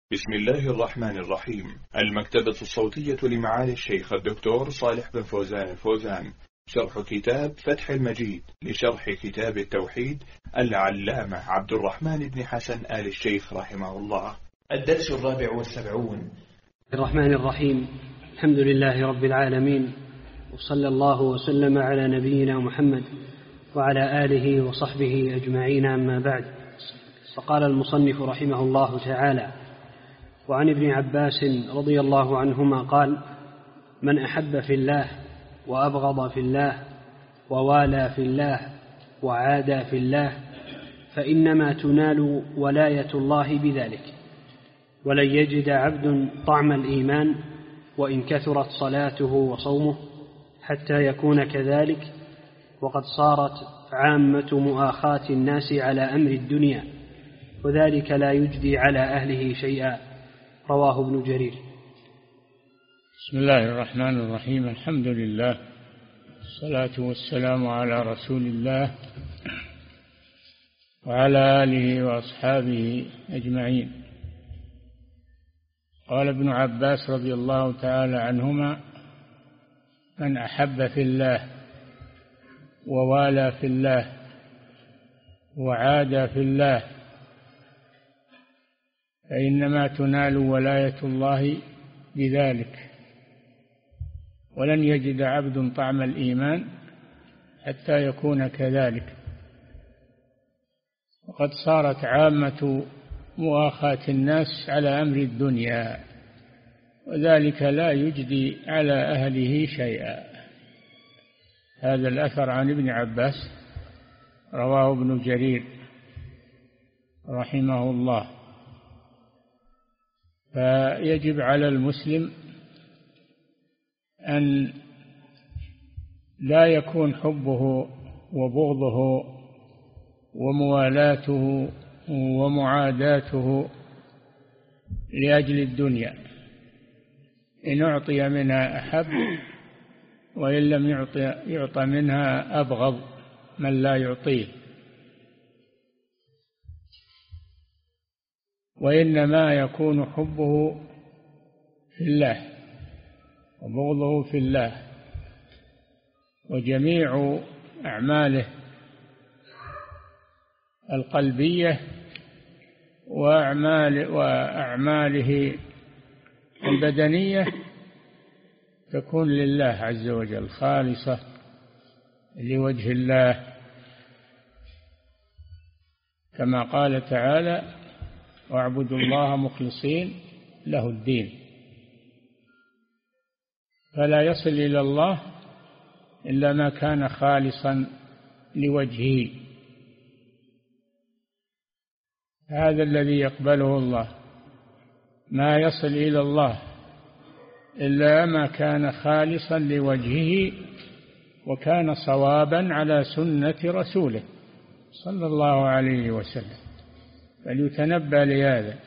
بسم الله الرحمن الرحيم. المكتبة الصوتية لمعالي الشيخ الدكتور صالح بن فوزان الفوزان، شرح كتاب فتح المجيد لشرح كتاب التوحيد العلامة عبد الرحمن بن حسن آل الشيخ رحمه الله. الدرس 74. الرحمن الرحيم. الحمد لله رب العالمين، وصلى الله وسلم على نبينا محمد وعلى آله وصحبه أجمعين، أما بعد. فقال المصنف رحمه الله تعالى: وعن ابن عباس رضي الله عنهما قال: من أحب في الله وأبغض في الله ووالى في الله وعادى في الله فإنما تنال ولاية الله بذلك، ولن يجد عبد طعم الإيمان وإن كثرت صلاته وصومه حتى يكون كذلك، وقد صارت عامة مؤاخاة الناس على أمر الدنيا، وذلك لا يجدي على أهله شيئا. رواه ابن جرير. بسم الله الرحمن الرحيم. الحمد لله، الصلاة والسلام على رسول الله وعلى آله وأصحابه أجمعين. قال ابن عباس رضي الله تعالى عنهما: من أحب في الله ووالى في الله وعادى في الله فإنما تنال ولاية الله بذلك، ولن يجد عبد طعم الإيمان حتى يكون كذلك، وقد صارت عامة مؤاخاة الناس على أمر الدنيا، وذلك لا يجدي على أهله شيئا. هذا الأثر عن ابن عباس رواه ابن جرير رحمه الله. فيجب على المسلم أن لا يكون حبه وبغضه وموالاته ومعاداته لأجل الدنيا، إن أعطي منها أحب، وإن لم يعطى منها أبغض من لا يعطيه. وإنما يكون حبه في الله وبغضه في الله، وجميع أعماله القلبية وأعماله البدنية تكون لله عز وجل، خالصة لوجه الله، كما قال تعالى: واعبدوا الله مخلصين له الدين. فلا يصل إلى الله إلا ما كان خالصا لوجهه، هذا الذي يقبله الله. ما يصل إلى الله إلا ما كان خالصا لوجهه وكان صوابا على سنة رسوله صلى الله عليه وسلم، فليتنبه لهذا،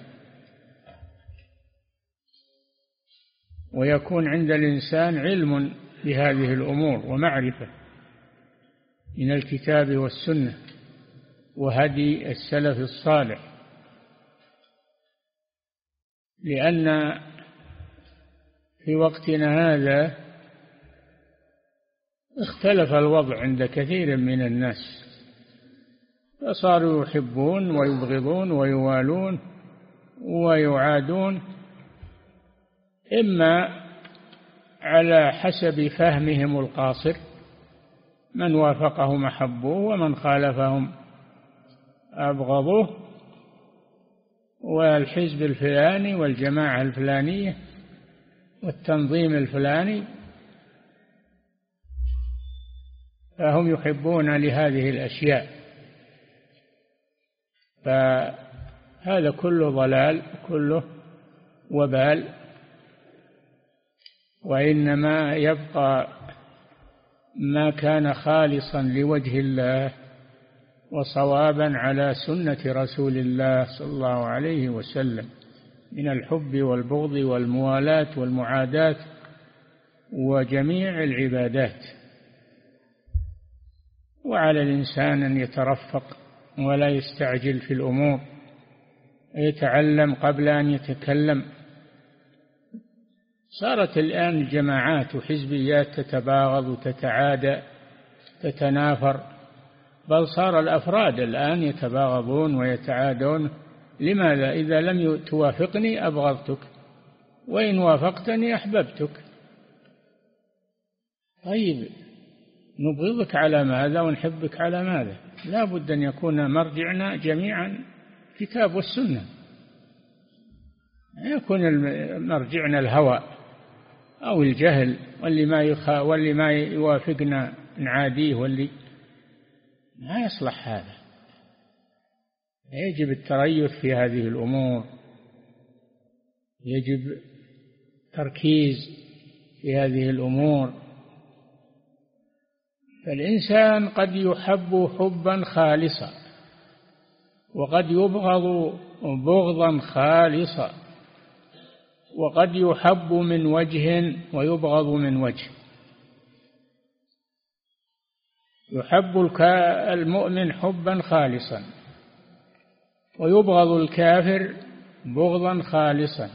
ويكون عند الإنسان علم بهذه الأمور ومعرفة من الكتاب والسنة وهدي السلف الصالح، لأن في وقتنا هذا اختلف الوضع عند كثير من الناس، فصاروا يحبون ويبغضون ويوالون ويعادون، إما على حسب فهمهم القاصر، من وافقهم أحبوه ومن خالفهم أبغضوه، والحزب الفلاني والجماعة الفلانية والتنظيم الفلاني، فهم يحبون لهذه الأشياء. فهذا كله ضلال، كله وبال، وإنما يبقى ما كان خالصا لوجه الله وصوابا على سنة رسول الله صلى الله عليه وسلم من الحب والبغض والموالاة والمعاداة وجميع العبادات. وعلى الإنسان أن يترفق ولا يستعجل في الأمور، يتعلم قبل أن يتكلم. صارت الآن جماعات وحزبيات تتباغض وتتعادى تتنافر، بل صار الأفراد الآن يتباغضون ويتعادون. لماذا؟ إذا لم توافقني أبغضتك، وإن وافقتني أحببتك. طيب نبغضك على ماذا ونحبك على ماذا؟ لا بد أن يكون مرجعنا جميعا كتاب والسنة، يكون مرجعنا الهوى أو الجهل، واللي ما يوافقنا نعاديه، واللي ما يصلح هذا. يجب التريث في هذه الأمور، يجب تركيز في هذه الأمور. فالإنسان قد يحب حبا خالصا، وقد يبغض بغضا خالصا، وقد يحب من وجه ويبغض من وجه. يحب المؤمن حبا خالصا، ويبغض الكافر بغضا خالصا.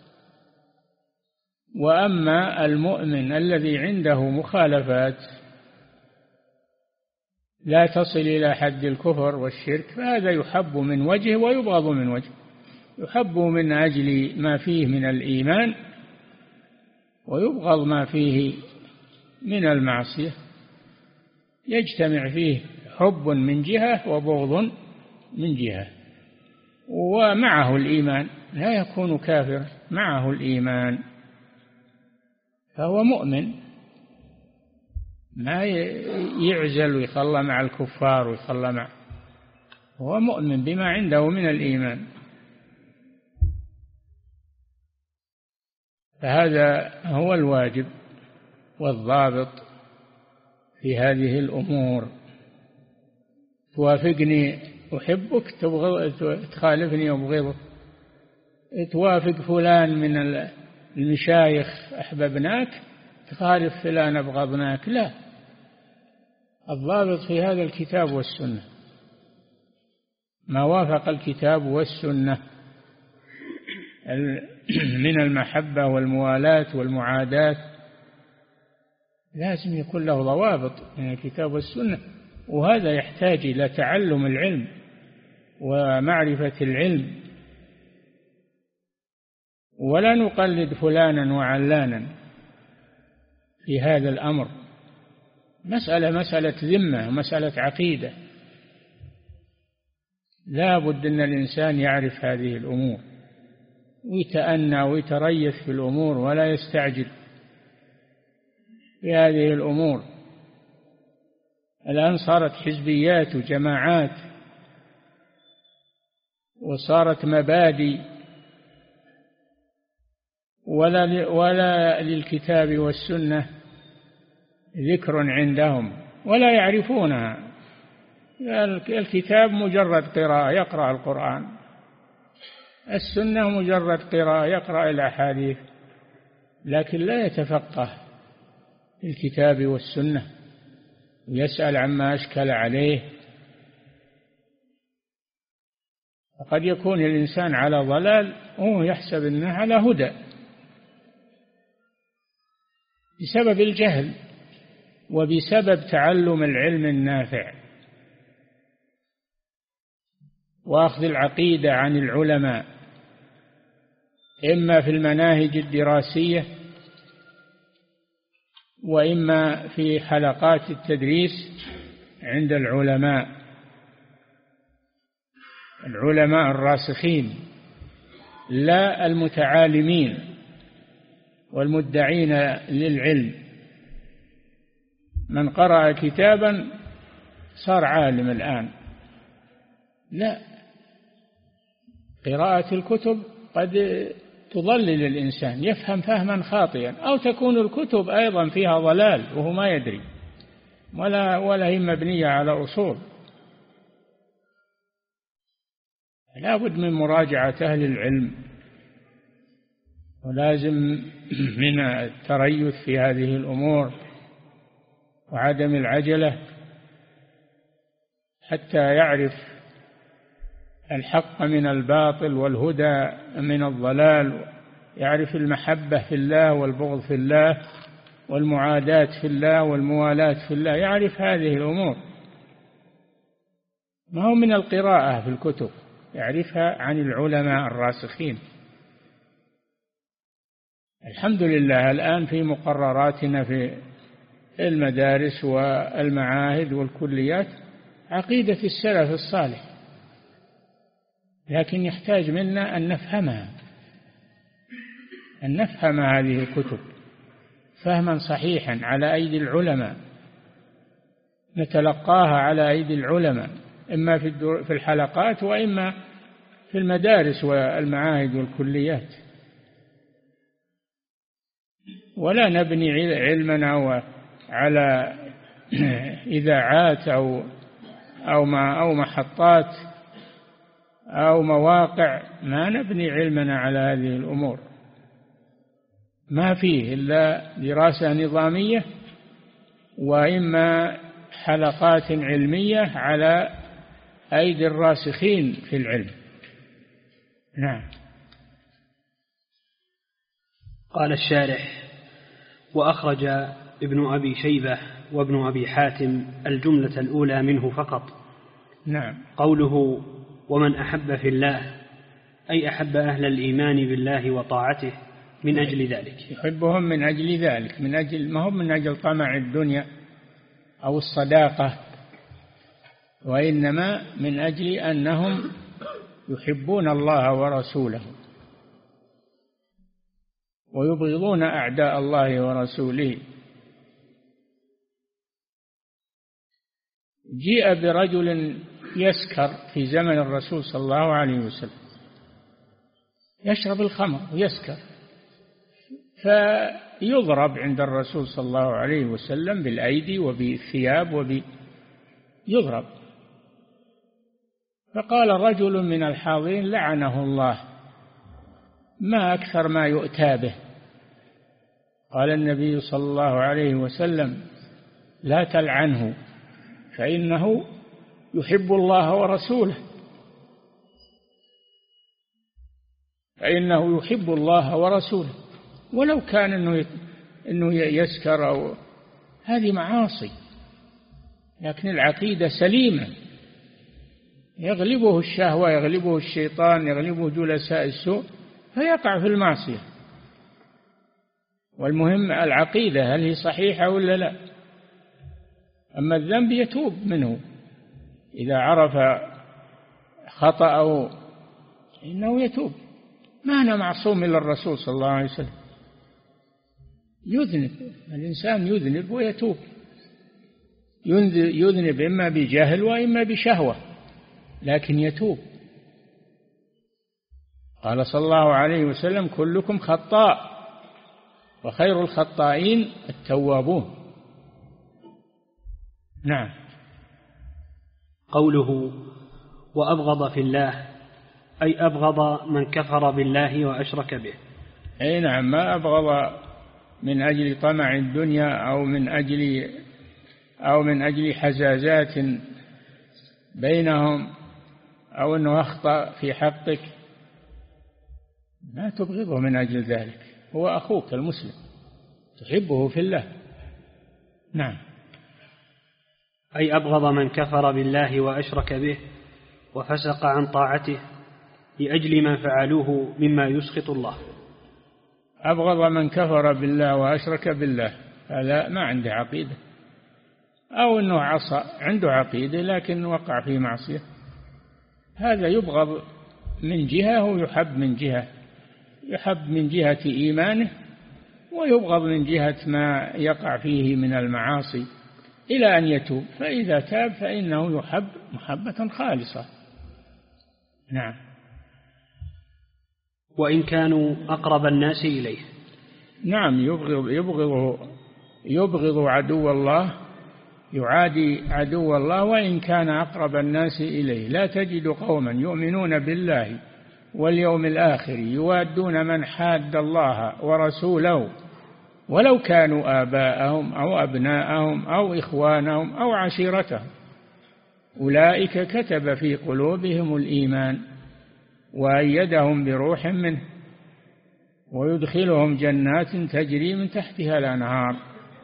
وأما المؤمن الذي عنده مخالفات لا تصل إلى حد الكفر والشرك، فهذا يحب من وجه ويبغض من وجه. يحب من أجل ما فيه من الإيمان، ويبغض ما فيه من المعصية. يجتمع فيه حب من جهة وبغض من جهة، ومعه الإيمان، لا يكون كافر معه الإيمان، فهو مؤمن، ما يعزل ويخلى مع الكفار ويخلى مع، هو مؤمن بما عنده من الإيمان. فهذا هو الواجب والضابط في هذه الأمور. توافقني أحبك، تخالفني أبغضك. توافق فلان من المشايخ أحببناك، تخالف فلان أبغضناك. لا، الضابط في هذا الكتاب والسنة، ما وافق الكتاب والسنة من المحبة والموالاة والمعاداة، لازم يكون له ضوابط من الكتاب والسنة. وهذا يحتاج إلى تعلم العلم ومعرفة العلم، ولا نقلد فلانا وعلانا في هذا الأمر. مسألة ذمة، مسألة عقيدة، لا بد أن الإنسان يعرف هذه الأمور ويتأنى ويتريث في الأمور، ولا يستعجل في هذه الأمور. الآن صارت حزبيات وجماعات، وصارت مبادئ، ولا للكتاب والسنة ذكر عندهم، ولا يعرفونها. الكتاب مجرد قراءة، يقرأ القرآن. السنة مجرد قراءة، يقرأ الأحاديث، لكن لا يتفقه في الكتاب والسنة، يسأل عما أشكل عليه. فقد يكون الإنسان على ضلال وهو يحسب أنه على هدى بسبب الجهل وبسبب تعلم العلم النافع وأخذ العقيدة عن العلماء، إما في المناهج الدراسية وإما في حلقات التدريس عند العلماء الراسخين، لا المتعالمين والمدعين للعلم. من قرأ كتابا صار عالم الآن، لا، قراءة الكتب قد تضلل الإنسان، يفهم فهما خاطئا، أو تكون الكتب أيضا فيها ضلال وهو ما يدري، ولا هي مبنية على أصول. لا بد من مراجعة أهل العلم، ولازم من التريث في هذه الأمور وعدم العجلة، حتى يعرف الحق من الباطل والهدى من الضلال، يعرف المحبة في الله والبغض في الله والمعاداة في الله والموالاة في الله، يعرف هذه الأمور، ما هو من القراءة في الكتب، يعرفها عن العلماء الراسخين. الحمد لله الآن في مقرراتنا في المدارس والمعاهد والكليات عقيدة السلف الصالح، لكن يحتاج منا أن نفهمها، أن نفهم هذه الكتب فهما صحيحا على أيدي العلماء، نتلقاها على أيدي العلماء، إما في الحلقات وإما في المدارس والمعاهد والكليات، ولا نبني علمنا على إذاعات أو محطات أو مواقع، ما نبني علمنا على هذه الأمور، ما فيه إلا دراسة نظامية وإما حلقات علمية على أيدي الراسخين في العلم. نعم. قال الشارح: وأخرج ابن أبي شيبة وابن أبي حاتم الجملة الأولى منه فقط. نعم. قوله ومن أحب في الله أي أحب أهل الإيمان بالله وطاعته من أجل ذلك، يحبهم من أجل ذلك، من أجل ما هم من أجل طمع الدنيا أو الصداقة، وإنما من أجل أنهم يحبون الله ورسوله ويبغضون أعداء الله ورسوله. جيء برجل يسكر في زمن الرسول صلى الله عليه وسلم، يشرب الخمر ويسكر، فيضرب عند الرسول صلى الله عليه وسلم بالأيدي وبالثياب يضرب. فقال رجل من الحاضرين: لعنه الله، ما أكثر ما يؤتى به. قال النبي صلى الله عليه وسلم: لا تلعنه فإنه يحب الله ورسوله، فإنه يحب الله ورسوله، ولو كان إنه يسكر أو هذه معاصي، لكن العقيدة سليمة، يغلبه الشهوة، يغلبه الشيطان، يغلبه جلساء السوء، فيقع في المعصية. والمهم العقيدة، هل هي صحيحة ولا لا؟ أما الذنب يتوب منه إذا عرف خطأه، إنه يتوب. ما أنا معصوم إلا الرسول صلى الله عليه وسلم. يذنب الإنسان، يذنب ويتوب، يذنب إما بجهل وإما بشهوة، لكن يتوب. قال صلى الله عليه وسلم: كلكم خطاء وخير الخطائين التوابون. نعم. قوله وأبغض في الله أي أبغض من كفر بالله وأشرك به. أي نعم، ما أبغض من أجل طمع الدنيا أو من أجل حزازات بينهم أو أنه أخطأ في حقك، ما تبغضه من أجل ذلك، هو أخوك المسلم تحبه في الله. نعم. أي أبغض من كفر بالله وأشرك به وفسق عن طاعته لأجل ما فعلوه مما يسخط الله. أبغض من كفر بالله وأشرك بالله، هذا ما عنده عقيدة، أو أنه عصى عنده عقيدة لكن وقع في معصية، هذا يبغض من جهة ويحب من جهة، يحب من جهة إيمانه ويبغض من جهة ما يقع فيه من المعاصي إلى أن يتوب، فإذا تاب فإنه يحب محبة خالصة. نعم. وإن كانوا أقرب الناس إليه. نعم، يبغض عدو الله، يعادي عدو الله وإن كان أقرب الناس إليه. لا تجد قوما يؤمنون بالله واليوم الآخر يوادون من حاد الله ورسوله ولو كانوا آباءهم أو أبناءهم أو إخوانهم أو عشيرتهم. أولئك كتب في قلوبهم الإيمان وأيدهم بروح منه ويدخلهم جنات تجري من تحتها الأنهار.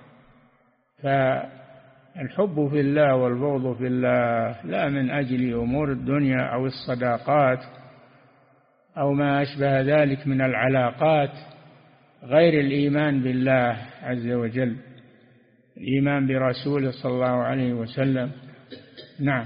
فالحب في الله والبغض في الله لا من أجل أمور الدنيا أو الصداقات أو ما أشبه ذلك من العلاقات غير الإيمان بالله عز وجل، الإيمان برسوله صلى الله عليه وسلم. نعم.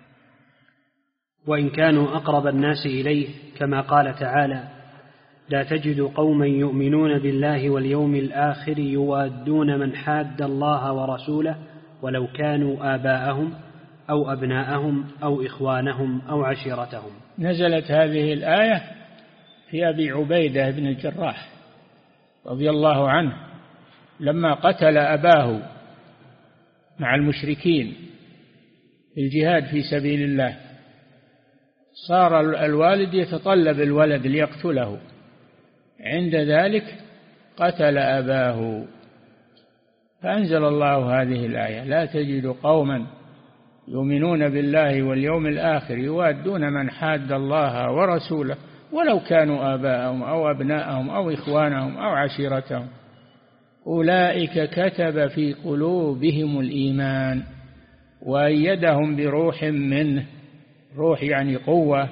وإن كانوا أقرب الناس إليه كما قال تعالى: لا تجد قوما يؤمنون بالله واليوم الآخر يوادون من حاد الله ورسوله ولو كانوا آباءهم أو أبناءهم أو إخوانهم أو عشيرتهم. نزلت هذه الآية في أبي عبيدة بن الجراح رضي الله عنه لما قتل أباه مع المشركين في الجهاد في سبيل الله، صار الوالد يتطلب الولد ليقتله، عند ذلك قتل أباه، فأنزل الله هذه الآية: لا تجد قوما يؤمنون بالله واليوم الآخر يوادون من حاد الله ورسوله ولو كانوا آباءهم أو أبناءهم أو إخوانهم أو عشيرتهم أولئك كتب في قلوبهم الإيمان وأيدهم بروح منه، روح يعني قوة،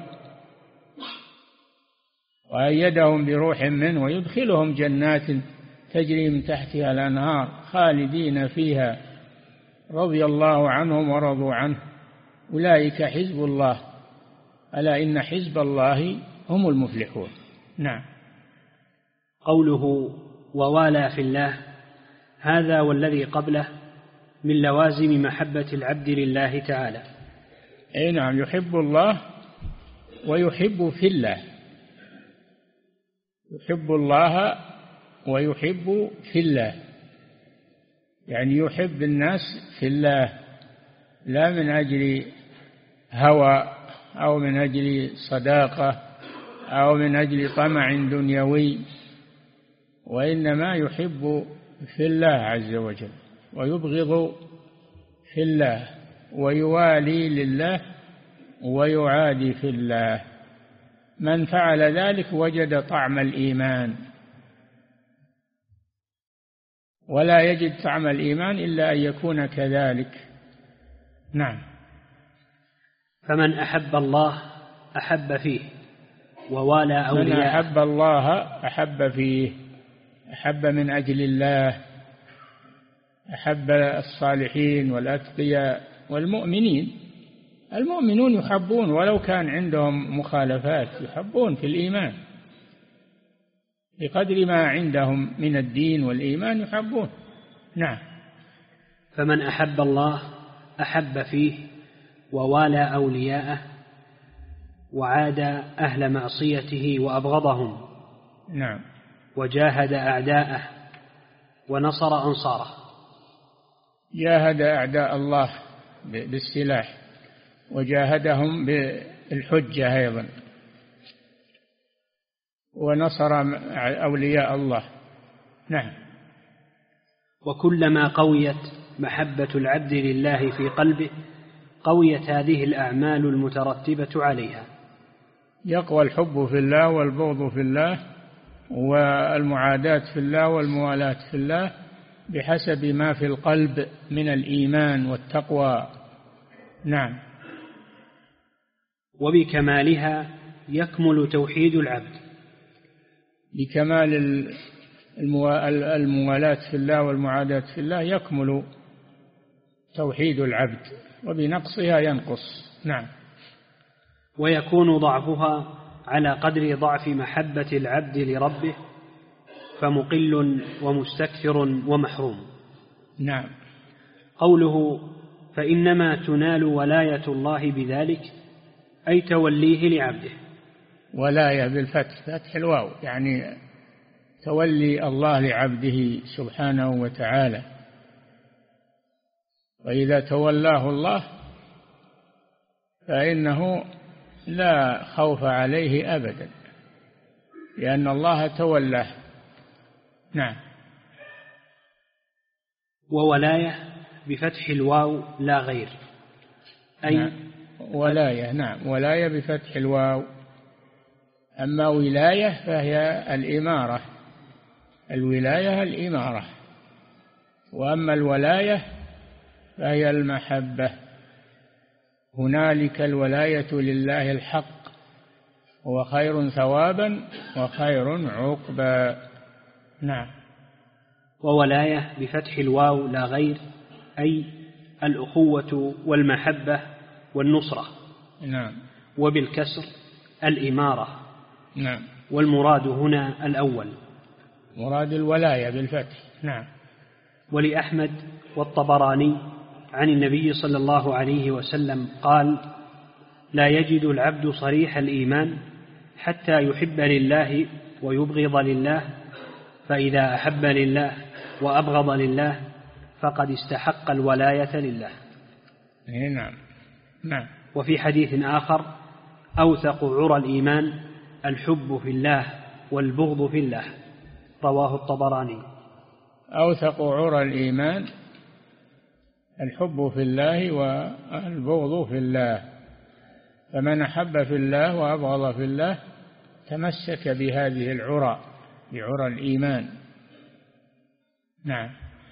وأيدهم بروح منه ويدخلهم جنات تجري من تحتها الأنهار خالدين فيها رضي الله عنهم ورضوا عنه أولئك حزب الله ألا إن حزب الله هم المفلحون. نعم. قوله ووالى في الله هذا والذي قبله من لوازم محبة العبد لله تعالى. أي نعم، يحب الله ويحب في الله، يحب الله ويحب في الله، يعني يحب الناس في الله لا من أجل هوى أو من أجل صداقة أو من أجل طمع دنيوي، وإنما يحب في الله عز وجل ويبغض في الله ويوالي لله ويعادي في الله. من فعل ذلك وجد طعم الإيمان، ولا يجد طعم الإيمان إلا أن يكون كذلك. نعم. فمن أحب الله أحب فيه ووالى أولياء. من أحب الله أحب فيه، أحب من أجل الله، أحب الصالحين والأتقياء والمؤمنين. المؤمنون يحبون ولو كان عندهم مخالفات، يحبون في الإيمان بقدر ما عندهم من الدين والإيمان يحبون. نعم. فمن أحب الله أحب فيه ووالى أولياءه وعاد أهل معصيته وأبغضهم. نعم. وجاهد أعداءه ونصر أنصاره. جاهد أعداء الله بالسلاح وجاهدهم بالحجة أيضا، ونصر أولياء الله. نعم. وكلما قويت محبة العبد لله في قلبه قويت هذه الأعمال المترتبة عليها. يقوى الحب في الله والبغض في الله والمعاداة في الله والموالاة في الله بحسب ما في القلب من الإيمان والتقوى. نعم. وبكمالها يكمل توحيد العبد. بكمال الموالاة في الله والمعاداة في الله يكمل توحيد العبد، وبنقصها ينقص. نعم. ويكون ضعفها على قدر ضعف محبة العبد لربه، فمقل ومستكثر ومحروم. نعم. قوله فإنما تنال ولاية الله بذلك أي توليه لعبده. ولاية بالفتح، فتح الواو، يعني تولي الله لعبده سبحانه وتعالى. وإذا تولاه الله فإنه لا خوف عليه أبدا، لأن الله تولاه. نعم. وولاية بفتح الواو لا غير، أي نعم. ولاية. نعم، ولاية بفتح الواو. أما ولاية فهي الإمارة، الولاية الإمارة. وأما الولاية فهي المحبة. هنالك الولاية لله الحق، هو خير ثوابا وخير عقبا. نعم. وولاية بفتح الواو لا غير، أي الأخوة والمحبة والنصرة. نعم. وبالكسر الإمارة. نعم. والمراد هنا الأول، مراد الولاية بالفتح. نعم. ولأحمد والطبراني عن النبي صلى الله عليه وسلم قال: لا يجد العبد صريح الإيمان حتى يحب لله ويبغض لله، فإذا أحب لله وأبغض لله فقد استحق الولاية لله. نعم. نعم. وفي حديث آخر: أوثق عرى الإيمان الحب في الله والبغض في الله، رواه الطبراني. أوثق عرى الإيمان الحب في الله والبغض في الله، فمن أحب في الله وأبغض في الله تمسك بهذه العرى، بعرى الإيمان. نعم.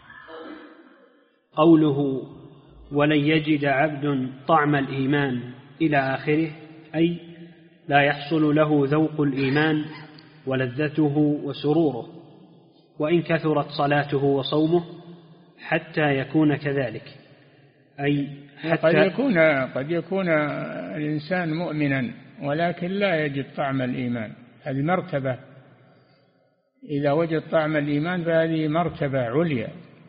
قوله ولن يجد عبد طعم الإيمان إلى آخره، أي لا يحصل له ذوق الإيمان ولذته وسروره، وإن كثرت صلاته وصومه حتى يكون كذلك. أي حتى قد يكون الإنسان مؤمنا ولكن لا يجد طعم الإيمان، هذه مرتبة. إذا وجد طعم الإيمان فهذه مرتبة عليا،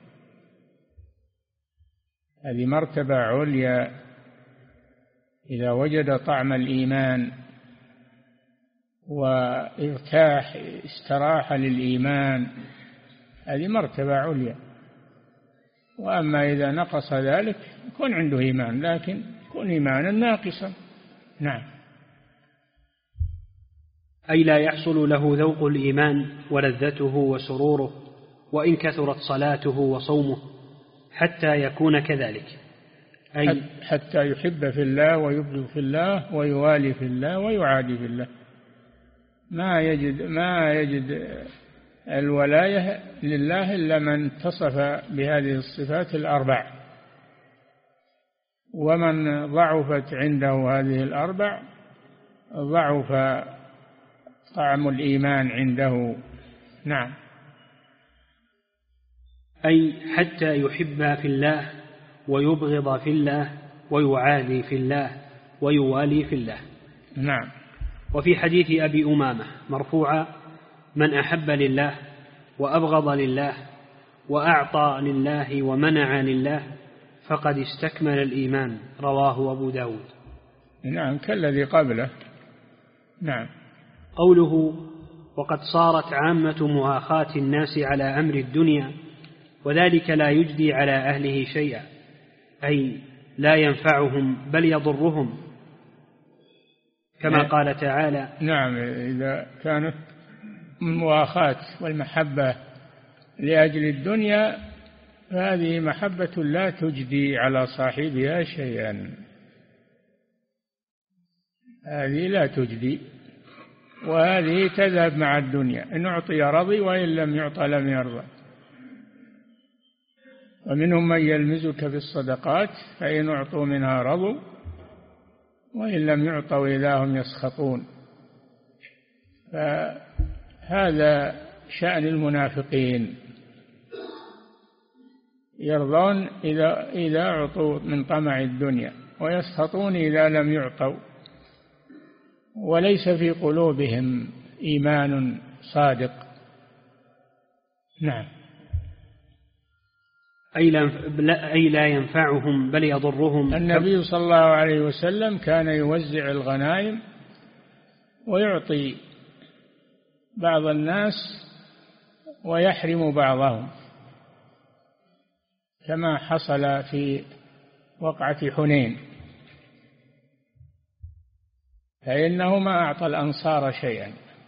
هذه مرتبة عليا. إذا وجد طعم الإيمان وارتاح استراح للإيمان هذه مرتبة عليا. وأما إذا نقص ذلك يكون عنده إيمان لكن يكون إيمانا ناقصا. نعم. أي لا يحصل له ذوق الإيمان ولذته وسروره، وإن كثرت صلاته وصومه حتى يكون كذلك، أي حتى يحب في الله ويبغض في الله ويوالي في الله ويعادي في الله. ما يجد الولاية لله إلا من اتصف بهذه الصفات الأربع، ومن ضعفت عنده هذه الأربع ضعف طعم الإيمان عنده. نعم. أي حتى يحب في الله ويبغض في الله ويعادي في الله ويوالي في الله. نعم. وفي حديث أبي أمامة مرفوعا: من أحب لله وأبغض لله وأعطى لله ومنع لله فقد استكمل الإيمان، رواه أبو داود. نعم، كالذي قبله. نعم. قوله وقد صارت عامة مؤاخاة الناس على أمر الدنيا وذلك لا يجدي على أهله شيئا، أي لا ينفعهم بل يضرهم، كما قال تعالى. نعم. إذا كانت المؤاخاة والمحبة لأجل الدنيا فهذه محبة لا تجدي على صاحبها شيئا، هذه لا تجدي، وهذه تذهب مع الدنيا، إن أعطي رضي وإن لم يعطى لم يرضى. ومنهم من يلمزك في الصدقات فإن أعطوا منها رضوا وإن لم يعطوا إذا هم يسخطون. فهذا شأن المنافقين، يرضون إذا أعطوا من طمع الدنيا ويسخطون إذا لم يعطوا، وليس في قلوبهم إيمان صادق. نعم. أي لا ينفعهم بل يضرهم. النبي صلى الله عليه وسلم كان يوزع الغنائم ويعطي بعض الناس ويحرم بعضهم، كما حصل في وقعة حنين، فإنه ما أعطى الأنصار شيئا،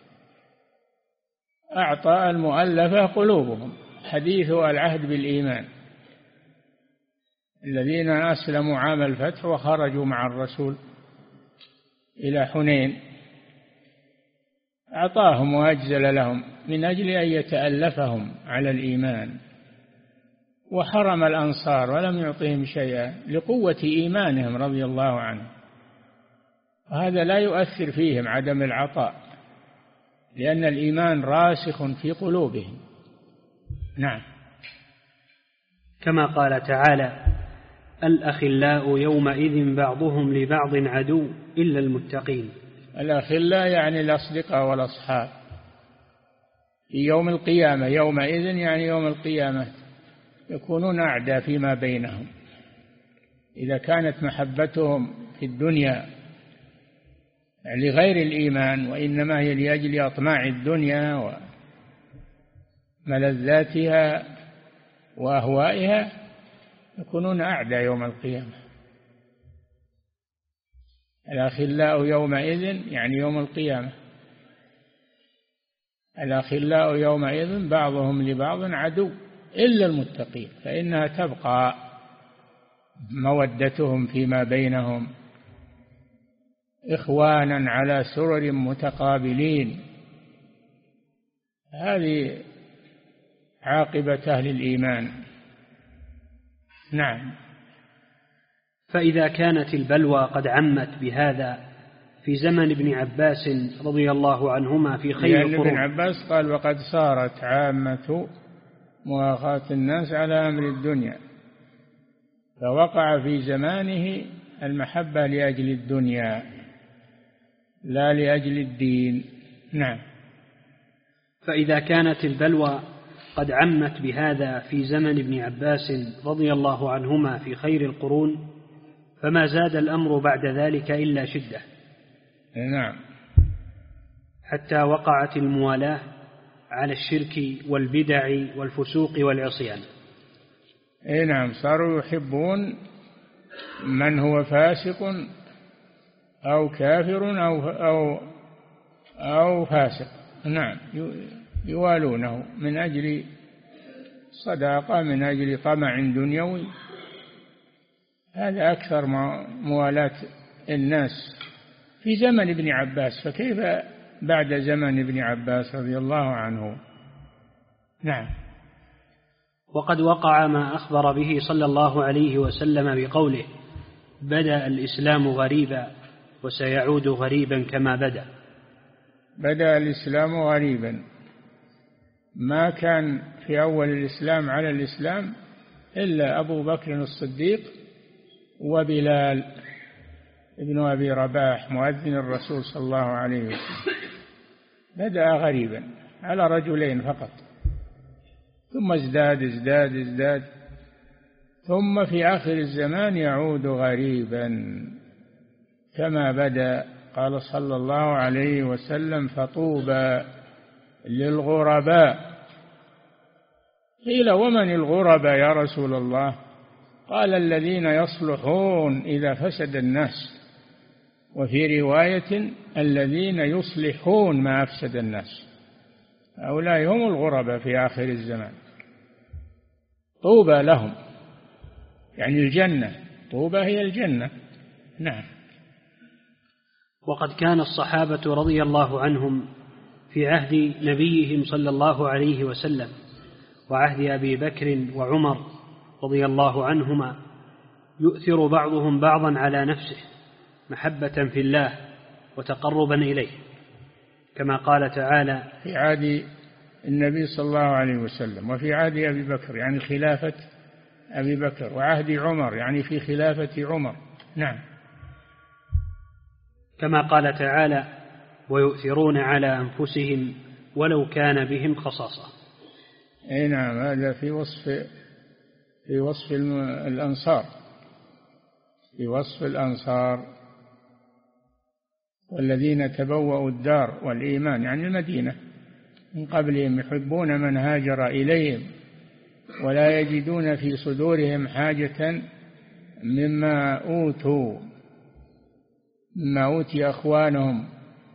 أعطى المؤلفة قلوبهم، حديث العهد بالإيمان، الذين أسلموا عام الفتح وخرجوا مع الرسول إلى حنين أعطاهم وأجزل لهم من أجل أن يتألفهم على الإيمان، وحرم الأنصار ولم يعطهم شيئا لقوة إيمانهم رضي الله عنهم. وهذا لا يؤثر فيهم عدم العطاء، لأن الإيمان راسخ في قلوبهم. نعم. كما قال تعالى: الأخلاء يومئذ بعضهم لبعض عدو إلا المتقين. الأخلاء يعني الأصدقاء والأصحاب في يوم القيامة، يومئذ يعني يوم القيامة يكونون أعداء فيما بينهم. إذا كانت محبتهم في الدنيا لغير الإيمان وإنما هي لأجل أطماع الدنيا وملذاتها وأهوائها يكونون أعداء يوم القيامة. الأخلاء يومئذ يعني يوم القيامة. الأخلاء يومئذ بعضهم لبعض عدو إلا المتقين، فإنها تبقى مودتهم فيما بينهم إخوانا على سرر متقابلين. هذه عاقبة أهل الإيمان. نعم. فإذا كانت البلوى قد عمت بهذا في زمن ابن عباس رضي الله عنهما في خير القرون. ابن عباس قال: وقد صارت عامة مؤاخاة الناس على أمر الدنيا، فوقع في زمانه المحبة لأجل الدنيا لا لأجل الدين. نعم. فإذا كانت البلوى قد عمت بهذا في زمن ابن عباس رضي الله عنهما في خير القرون، فما زاد الأمر بعد ذلك إلا شدة. نعم. حتى وقعت الموالاة على الشرك والبدع والفسوق والعصيان. نعم. صاروا يحبون من هو فاسق أو كافر أو فاسق. نعم. يوالونه من أجل صداقة، من أجل طمع دنيوي. هذا أكثر موالاة الناس في زمن ابن عباس، فكيف بعد زمن ابن عباس رضي الله عنه. نعم. وقد وقع ما أخبر به صلى الله عليه وسلم بقوله: بدأ الإسلام غريبا وسيعود غريبا كما بدأ. بدأ الإسلام غريبا، ما كان في أول الإسلام على الإسلام إلا أبو بكر الصديق وبلال ابن أبي رباح مؤذن الرسول صلى الله عليه وسلم. بدأ غريبا على رجلين فقط، ثم ازداد ثم في آخر الزمان يعود غريبا كما بدأ. قال صلى الله عليه وسلم: فطوبى للغرباء. قيل: ومن الغرباء يا رسول الله؟ قال: الذين يصلحون إذا فسد الناس، وفي رواية: الذين يصلحون ما أفسد الناس. هؤلاء هم الغرباء في آخر الزمان. طوبى لهم يعني الجنة، طوبى هي الجنة. نعم. وقد كان الصحابة رضي الله عنهم في عهد نبيهم صلى الله عليه وسلم وعهد أبي بكر وعمر رضي الله عنهما يؤثر بعضهم بعضا على نفسه محبة في الله وتقربا إليه، كما قال تعالى: في عهد النبي صلى الله عليه وسلم، وفي عهد أبي بكر يعني خلافة أبي بكر، وعهد عمر يعني في خلافة عمر. نعم. كما قال تعالى: ويؤثرون على أنفسهم ولو كان بهم خصاصة. نعم. هذا في وصف الأنصار، في وصف الأنصار والذين تبوأوا الدار والإيمان يعني المدينة من قبلهم يحبون من هاجر إليهم ولا يجدون في صدورهم حاجة مما أوتي أخوانهم،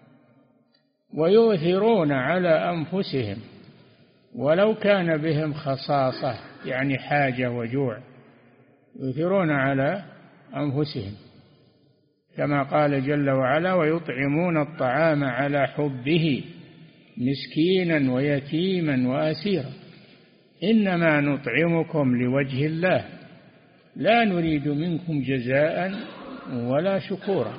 ويؤثرون على أنفسهم ولو كان بهم خصاصة يعني حاجة وجوع. يؤثرون على أنفسهم، كما قال جل وعلا: ويطعمون الطعام على حبه مسكينا ويتيما وأسيرا إنما نطعمكم لوجه الله لا نريد منكم جزاء ولا شكورا.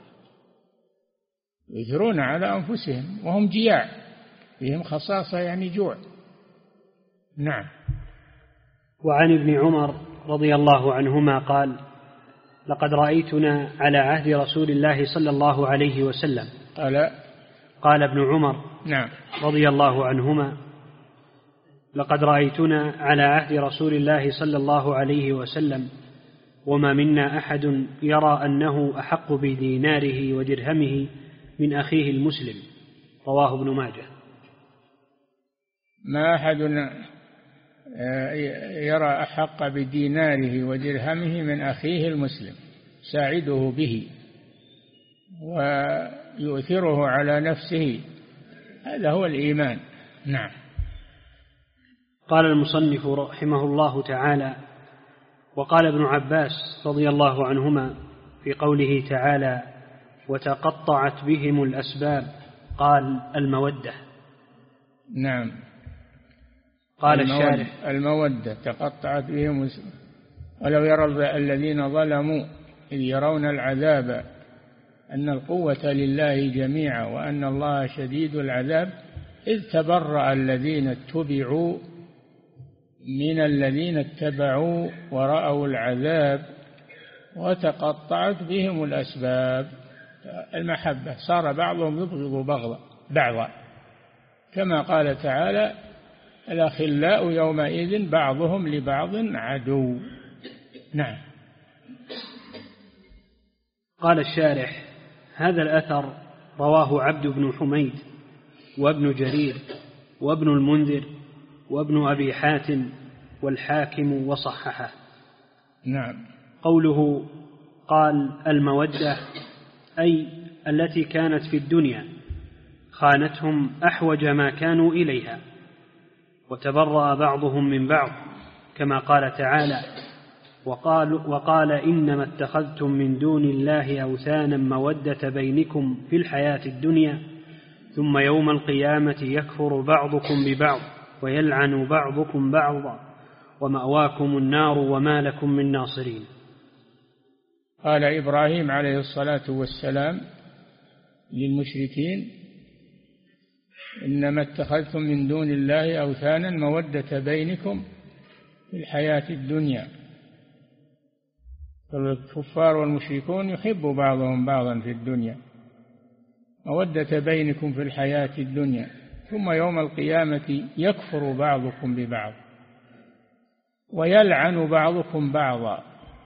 يؤثرون على أنفسهم وهم جياع، فيهم خصاصة يعني جوع. نعم. وعن ابن عمر رضي الله عنهما قال: لقد رأيتنا على عهد رسول الله صلى الله عليه وسلم. قال ابن عمر نعم رضي الله عنهما: لقد رأيتنا على عهد رسول الله صلى الله عليه وسلم وما منا أحد يرى أنه أحق بديناره ودرهمه من أخيه المسلم. رواه ابن ماجه. ما أحد يرى أحق بديناره ودرهمه من أخيه المسلم، ساعده به ويؤثره على نفسه، هذا هو الإيمان. نعم. قال المصنف رحمه الله تعالى: وقال ابن عباس رضي الله عنهما في قوله تعالى: وتقطعت بهم الأسباب، قال: المودة. نعم. قال الشارح: المودة تقطعت بهم. ولو يرى الذين ظلموا إذ يرون العذاب أن القوة لله جميعا وأن الله شديد العذاب إذ تبرأ الذين اتبعوا من الذين اتبعوا ورأوا العذاب وتقطعت بهم الأسباب. المحبة، صار بعضهم يبغض بعضا، كما قال تعالى: الأخلاء يومئذ بعضهم لبعض عدو. نعم. قال الشارح: هذا الأثر رواه عبد بن حميد وابن جرير وابن المنذر وابن أبي حاتم والحاكم وصححه. نعم. قوله قال المودة أي التي كانت في الدنيا خانتهم أحوج ما كانوا إليها، وتبرأ بعضهم من بعض، كما قال تعالى: وقال إنما اتخذتم من دون الله أوثانا مودة بينكم في الحياة الدنيا ثم يوم القيامة يكفر بعضكم ببعض ويلعن بعضكم بعضا ومأواكم النار وما لكم من ناصرين. قال إبراهيم عليه الصلاة والسلام للمشركين: إنما اتخذتم من دون الله أوثانا مودة بينكم في الحياة الدنيا. الكفار والمشركون يحب بعضهم بعضا في الدنيا، مودة بينكم في الحياة الدنيا ثم يوم القيامة يكفر بعضكم ببعض ويلعن بعضكم بعضا.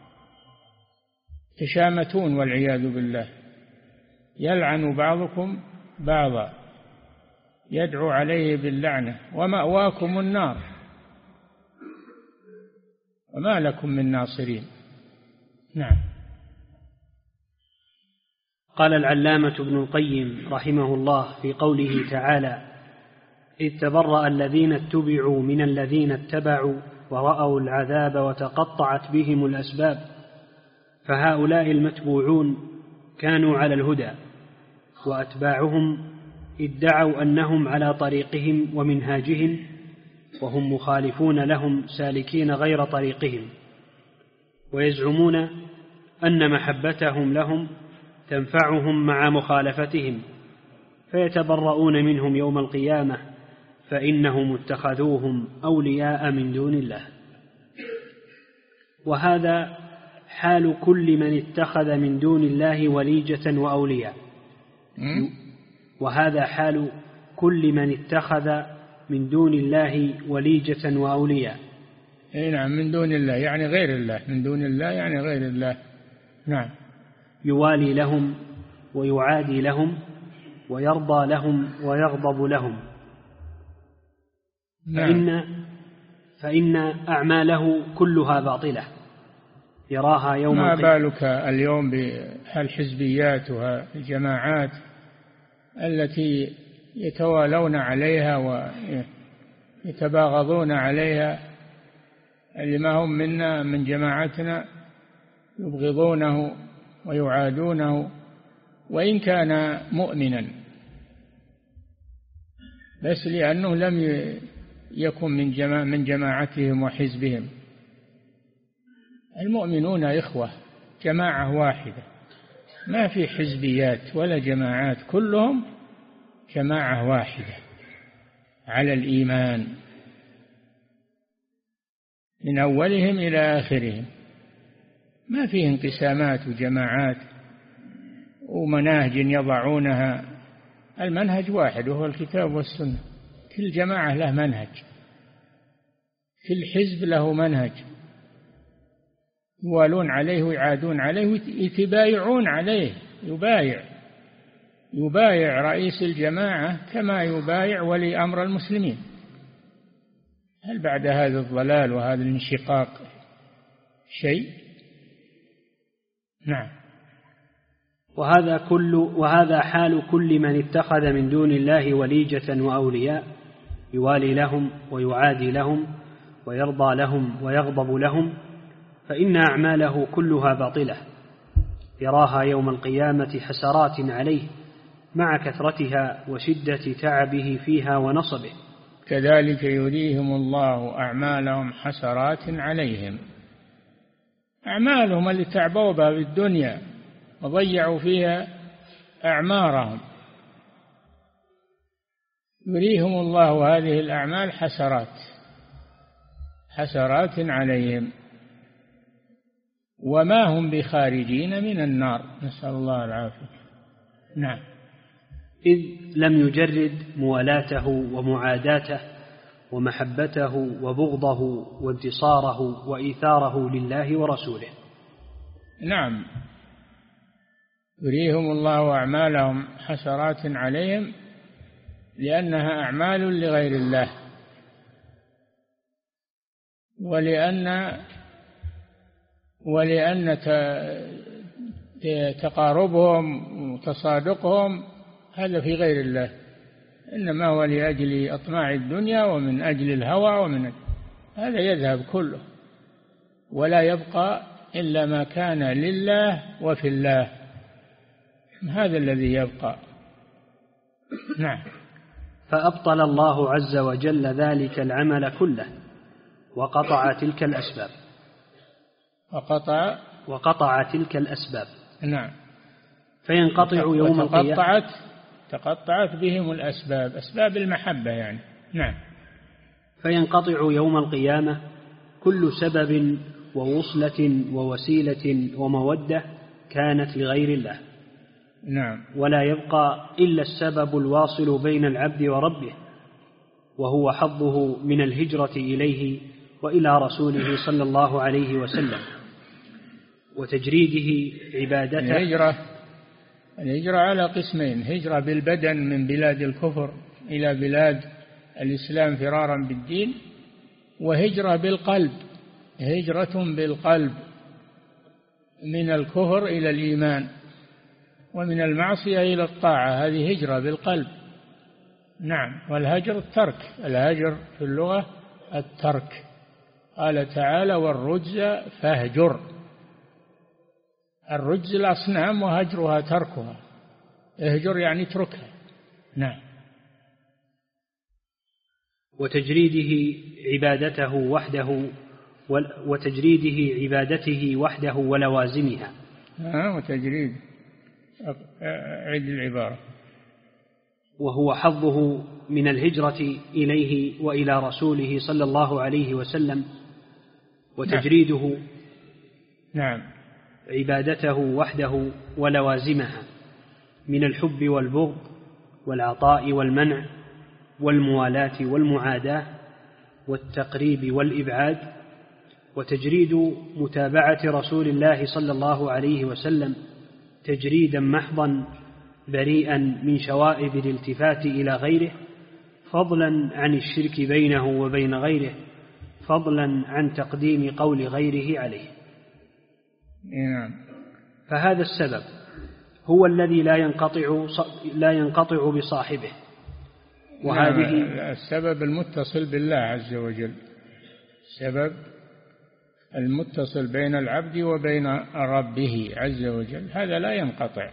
تشامتون والعياذ بالله. يلعن بعضكم بعضا، يدعو عليه باللعنة، ومأواكم النار وما لكم من ناصرين. نعم. قال العلامة ابن القيم رحمه الله في قوله تعالى: إذ تبرأ الذين اتبعوا من الذين اتبعوا ورأوا العذاب وتقطعت بهم الأسباب، فهؤلاء المتبوعون كانوا على الهدى، وأتباعهم ادعوا أنهم على طريقهم ومنهاجهم، وهم مخالفون لهم سالكين غير طريقهم، ويزعمون أن محبتهم لهم تنفعهم مع مخالفتهم، فيتبرؤون منهم يوم القيامة، فإنهم اتخذوهم أولياء من دون الله. وهذا حال كل من اتخذ من دون الله وليجة وأولياء. وهذا حال كل من اتخذ من دون الله وليجة وأولياء. نعم، من دون الله يعني غير الله، من دون الله يعني غير الله. نعم. يوالي لهم ويعادي لهم ويرضى لهم ويغضب لهم. نعم. فإن أعماله كلها باطلة يراها يوم ما بالك اليوم بالحزبيات والجماعات التي يتوالون عليها ويتباغضون عليها اللي ما هم منا من جماعتنا يبغضونه ويعادونه وإن كان مؤمنا، بس لأنه لم يكن من جماعتهم وحزبهم. المؤمنون إخوة، جماعة واحدة، ما في حزبيات ولا جماعات، كلهم جماعة واحدة على الإيمان من أولهم إلى آخرهم، ما فيه انقسامات وجماعات ومناهج يضعونها. المنهج واحد وهو الكتاب والسنة، كل جماعة له منهج، كل حزب له منهج يوالون عليه ويعادون عليه ويتبايعون عليه. يبايع رئيس الجماعة كما يبايع ولي أمر المسلمين. هل بعد هذا الضلال وهذا الانشقاق شيء؟ نعم. وهذا حال كل من اتخذ من دون الله وليجة وأولياء يوالي لهم ويعادي لهم ويرضى لهم ويغضب لهم، فإن أعماله كلها باطلة يراها يوم القيامة حسرات عليه مع كثرتها وشدة تعبه فيها ونصبه. كذلك يريهم الله أعمالهم حسرات عليهم، أعمالهم اللي تعبوا بها في الدنيا وضيعوا فيها أعمارهم، يريهم الله هذه الأعمال حسرات عليهم، وما هم بخارجين من النار، نسأل الله العافية. نعم. إذ لم يجرد موالاته ومعاداته ومحبته وبغضه وانتصاره وإيثاره لله ورسوله. نعم، يريهم الله أعمالهم حسرات عليهم لأنها أعمال لغير الله، ولأن تقاربهم وتصادقهم هذا في غير الله، إنما هو لأجل أطماع الدنيا ومن أجل الهوى هذا يذهب كله، ولا يبقى إلا ما كان لله وفي الله، هذا الذي يبقى. نعم. فأبطل الله عز وجل ذلك العمل كله وقطع تلك الأسباب. نعم. فينقطع يوم القيامة. تقطعت بهم الأسباب، أسباب المحبة يعني. نعم. فينقطع يوم القيامة كل سبب ووصلة ووسيلة ومودة كانت لغير الله. نعم. ولا يبقى إلا السبب الواصل بين العبد وربه، وهو حظه من الهجرة إليه وإلى رسوله صلى الله عليه وسلم وتجريده عبادته. الهجرة على قسمين: هجرة بالبدن من بلاد الكفر إلى بلاد الإسلام فرارا بالدين، وهجرة بالقلب، هجرة بالقلب من الكفر إلى الإيمان ومن المعصية إلى الطاعة، هذه هجرة بالقلب. نعم. والهجر الترك، الهجر في اللغة الترك. قال تعالى: والرجز فاهجر. الرجز الأصنام وهجرها تركها، اهجر يعني اتركها. نعم. وتجريده عبادته وحده ولوازمها. وتجريد، عيد العبارة. وهو حظه من الهجرة إليه وإلى رسوله صلى الله عليه وسلم وتجريده. نعم. عبادته وحده ولوازمها من الحب والبغض والعطاء والمنع والموالاة والمعاداة والتقريب والإبعاد، وتجريد متابعة رسول الله صلى الله عليه وسلم تجريدا محضا بريئا من شوائب الالتفات إلى غيره، فضلا عن الشرك بينه وبين غيره، فضلا عن تقديم قول غيره عليه. نعم. فهذا السبب هو الذي لا ينقطع بصاحبه. وهذه السبب المتصل بالله عز وجل، السبب المتصل بين العبد وبين ربه عز وجل، هذا لا ينقطع.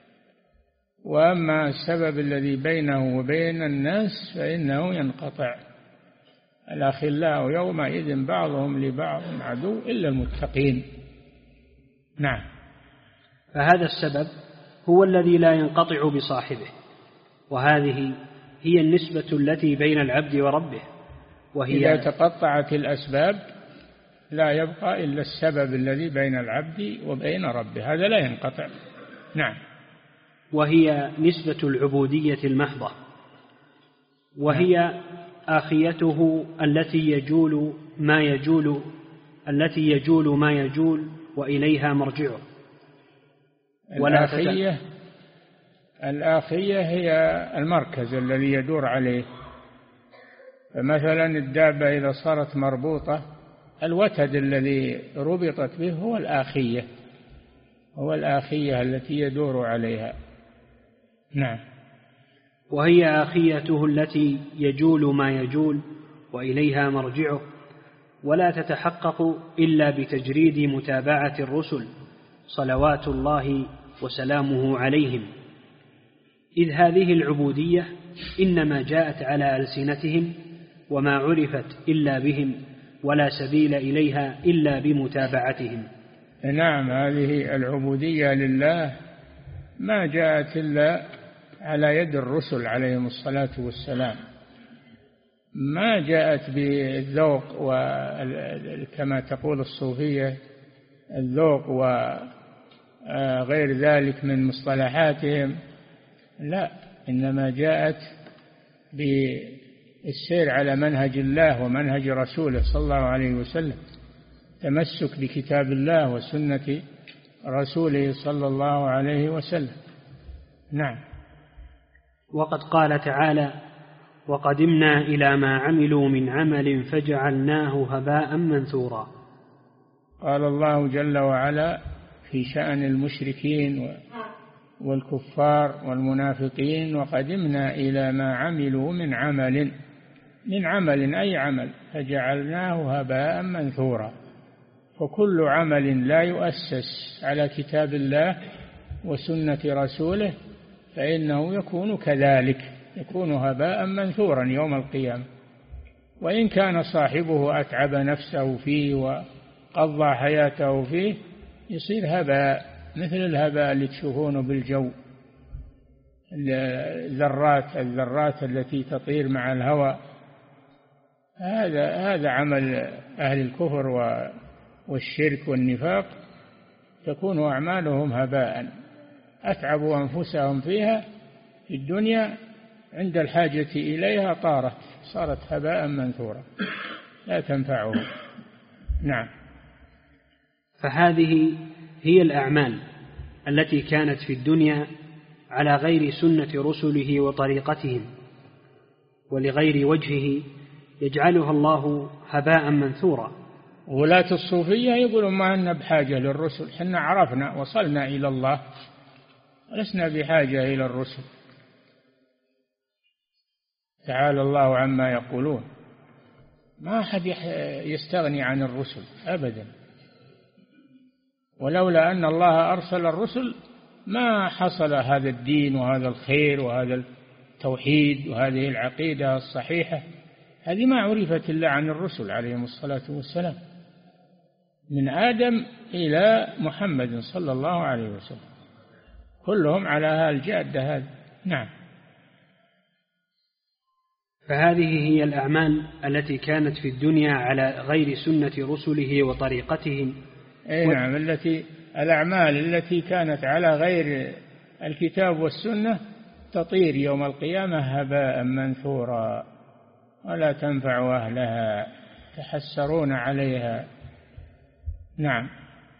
وأما السبب الذي بينه وبين الناس فإنه ينقطع. الأخلاء يومئذ بعضهم لبعض عدو إلا المتقين. نعم. فهذا السبب هو الذي لا ينقطع بصاحبه، وهذه هي النسبة التي بين العبد وربه. وهي إذا تقطعت الأسباب لا يبقى إلا السبب الذي بين العبد وبين ربه، هذا لا ينقطع. نعم. وهي نسبة العبودية المحضة، وهي آخيته التي يجول ما يجول وإليها مرجعه. الآخية هي المركز الذي يدور عليه. فمثلا الدابة إذا صارت مربوطة، الوتد الذي ربطت به هو الآخية التي يدور عليها. نعم. وهي آخيته التي يجول ما يجول وإليها مرجعه، ولا تتحقق إلا بتجريد متابعة الرسل صلوات الله وسلامه عليهم، إذ هذه العبودية إنما جاءت على ألسنتهم وما عرفت إلا بهم، ولا سبيل إليها إلا بمتابعتهم. نعم، هذه العبودية لله ما جاءت إلا على يد الرسل عليهم الصلاة والسلام، ما جاءت بالذوق وكما تقول الصوفية الذوق وغير ذلك من مصطلحاتهم، لا، إنما جاءت بالسير على منهج الله ومنهج رسوله صلى الله عليه وسلم، تمسك بكتاب الله وسنة رسوله صلى الله عليه وسلم. نعم. وقد قال تعالى: وقدمنا إلى ما عملوا من عمل فجعلناه هباء منثورا. قال الله جل وعلا في شأن المشركين والكفار والمنافقين: وقدمنا إلى ما عملوا من عمل أي عمل فجعلناه هباء منثورا. فكل عمل لا يؤسس على كتاب الله وسنة رسوله فإنه يكون كذلك، يكون هباء منثورا يوم القيامة، وإن كان صاحبه أتعب نفسه فيه وقضى حياته فيه يصير هباء، مثل الهباء اللي تشوفونه بالجو، الذرات التي تطير مع الهواء. هذا عمل أهل الكفر والشرك والنفاق، تكون أعمالهم هباء، أتعبوا أنفسهم فيها في الدنيا، عند الحاجة إليها صارت هباء منثورا لا تنفعهم. نعم. فهذه هي الأعمال التي كانت في الدنيا على غير سنة رسله وطريقتهم ولغير وجهه يجعلها الله هباء منثورا. ولاة الصوفية يقولون ما لنا بحاجة للرسل، حنا عرفنا وصلنا إلى الله ولسنا بحاجة إلى الرسل. تعالى الله عما يقولون، ما أحد يستغني عن الرسل أبدا، ولولا أن الله أرسل الرسل ما حصل هذا الدين وهذا الخير وهذا التوحيد وهذه العقيدة الصحيحة. هذه ما عرفت إلا عن الرسل عليهم الصلاة والسلام، من آدم إلى محمد صلى الله عليه وسلم، كلهم على هالجادة هذه. نعم. فهذه هي الأعمال التي كانت في الدنيا على غير سنة رسله وطريقتهم. نعم، الأعمال التي كانت على غير الكتاب والسنة تطير يوم القيامة هباء منثورا ولا تنفع أهلها، تحسرون عليها. نعم.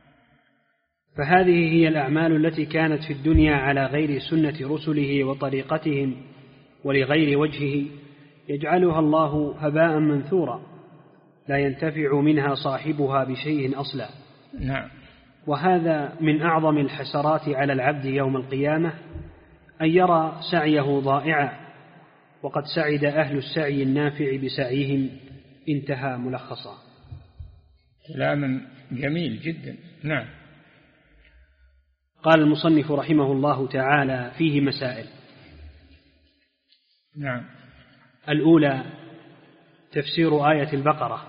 فهذه هي الأعمال التي كانت في الدنيا على غير سنة رسله وطريقتهم ولغير وجهه يجعلها الله هباء منثورا لا ينتفع منها صاحبها بشيء أصلا. نعم. وهذا من أعظم الحسرات على العبد يوم القيامة، أن يرى سعيه ضائعا، وقد سعد أهل السعي النافع بسعيهم. انتهى ملخصا. كلام جميل جدا. نعم. قال المصنف رحمه الله تعالى: فيه مسائل. نعم. الأولى تفسير آية البقرة.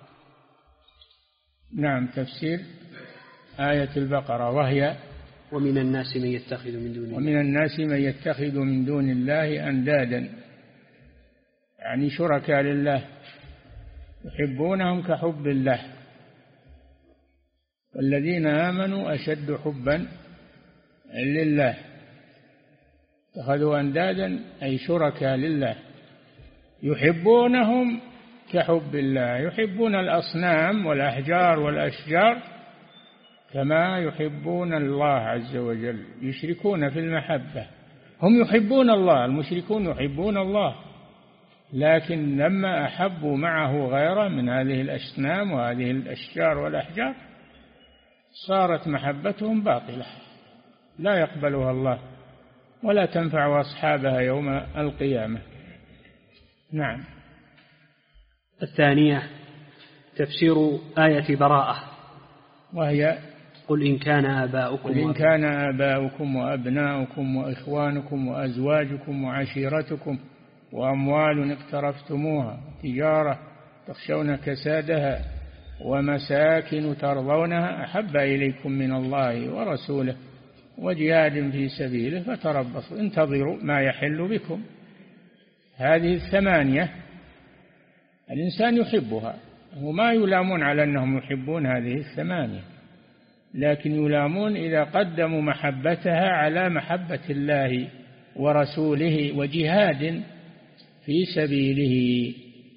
نعم، تفسير آية البقرة، وهي: ومن الناس من يتخذ من دون الله أندادا، يعني شركاء لله، يحبونهم كحب الله، والذين آمنوا أشد حبا لله. اتخذوا أندادا أي شركاء لله، يحبونهم كحب الله، يحبون الأصنام والأحجار والأشجار كما يحبون الله عز وجل، يشركون في المحبة. هم يحبون الله، المشركون يحبون الله، لكن لما أحبوا معه غيره من هذه الأصنام وهذه الأشجار والأحجار صارت محبتهم باطلة، لا يقبلها الله ولا تنفع أصحابها يوم القيامة. نعم. الثانية تفسير آية براءة، وهي: قل إن كان آباؤكم وأبناؤكم وإخوانكم وأزواجكم وعشيرتكم وأموال اقترفتموها تجارة تخشون كسادها ومساكن ترضونها أحب إليكم من الله ورسوله وجهاد في سبيله فتربصوا انتظروا ما يحل بكم. هذه الثمانية الإنسان يحبها، وما يلامون على أنهم يحبون هذه الثمانية، لكن يلامون إذا قدموا محبتها على محبة الله ورسوله وجهاد في سبيله،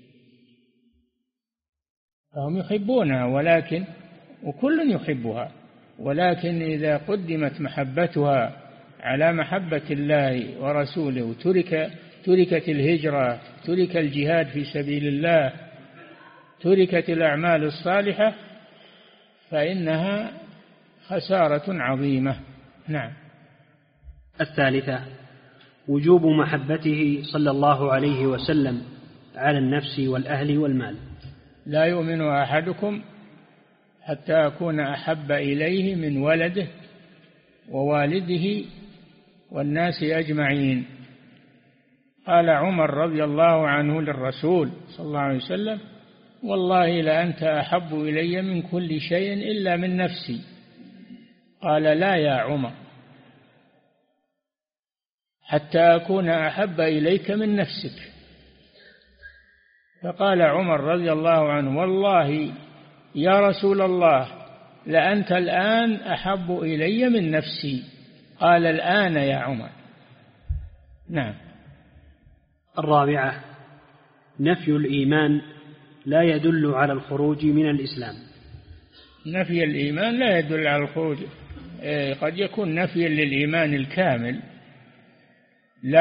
فهم يحبونها، وكل يحبها، ولكن إذا قدمت محبتها على محبة الله ورسوله تركت الهجرة، ترك الجهاد في سبيل الله، تركت الأعمال الصالحة، فإنها خسارة عظيمة. نعم. الثالثة وجوب محبته صلى الله عليه وسلم على النفس والأهل والمال. لا يؤمن أحدكم حتى أكون أحب إليه من ولده ووالده والناس أجمعين. قال عمر رضي الله عنه للرسول صلى الله عليه وسلم: والله لأنت أحب إلي من كل شيء إلا من نفسي. قال: لا يا عمر، حتى أكون أحب إليك من نفسك. فقال عمر رضي الله عنه: والله يا رسول الله لأنت الآن أحب إلي من نفسي. قال: الآن يا عمر. نعم. الرابعة نفي الإيمان لا يدل على الخروج من الإسلام. نفي الإيمان لا يدل على الخروج، قد يكون نفيا للإيمان الكامل. لا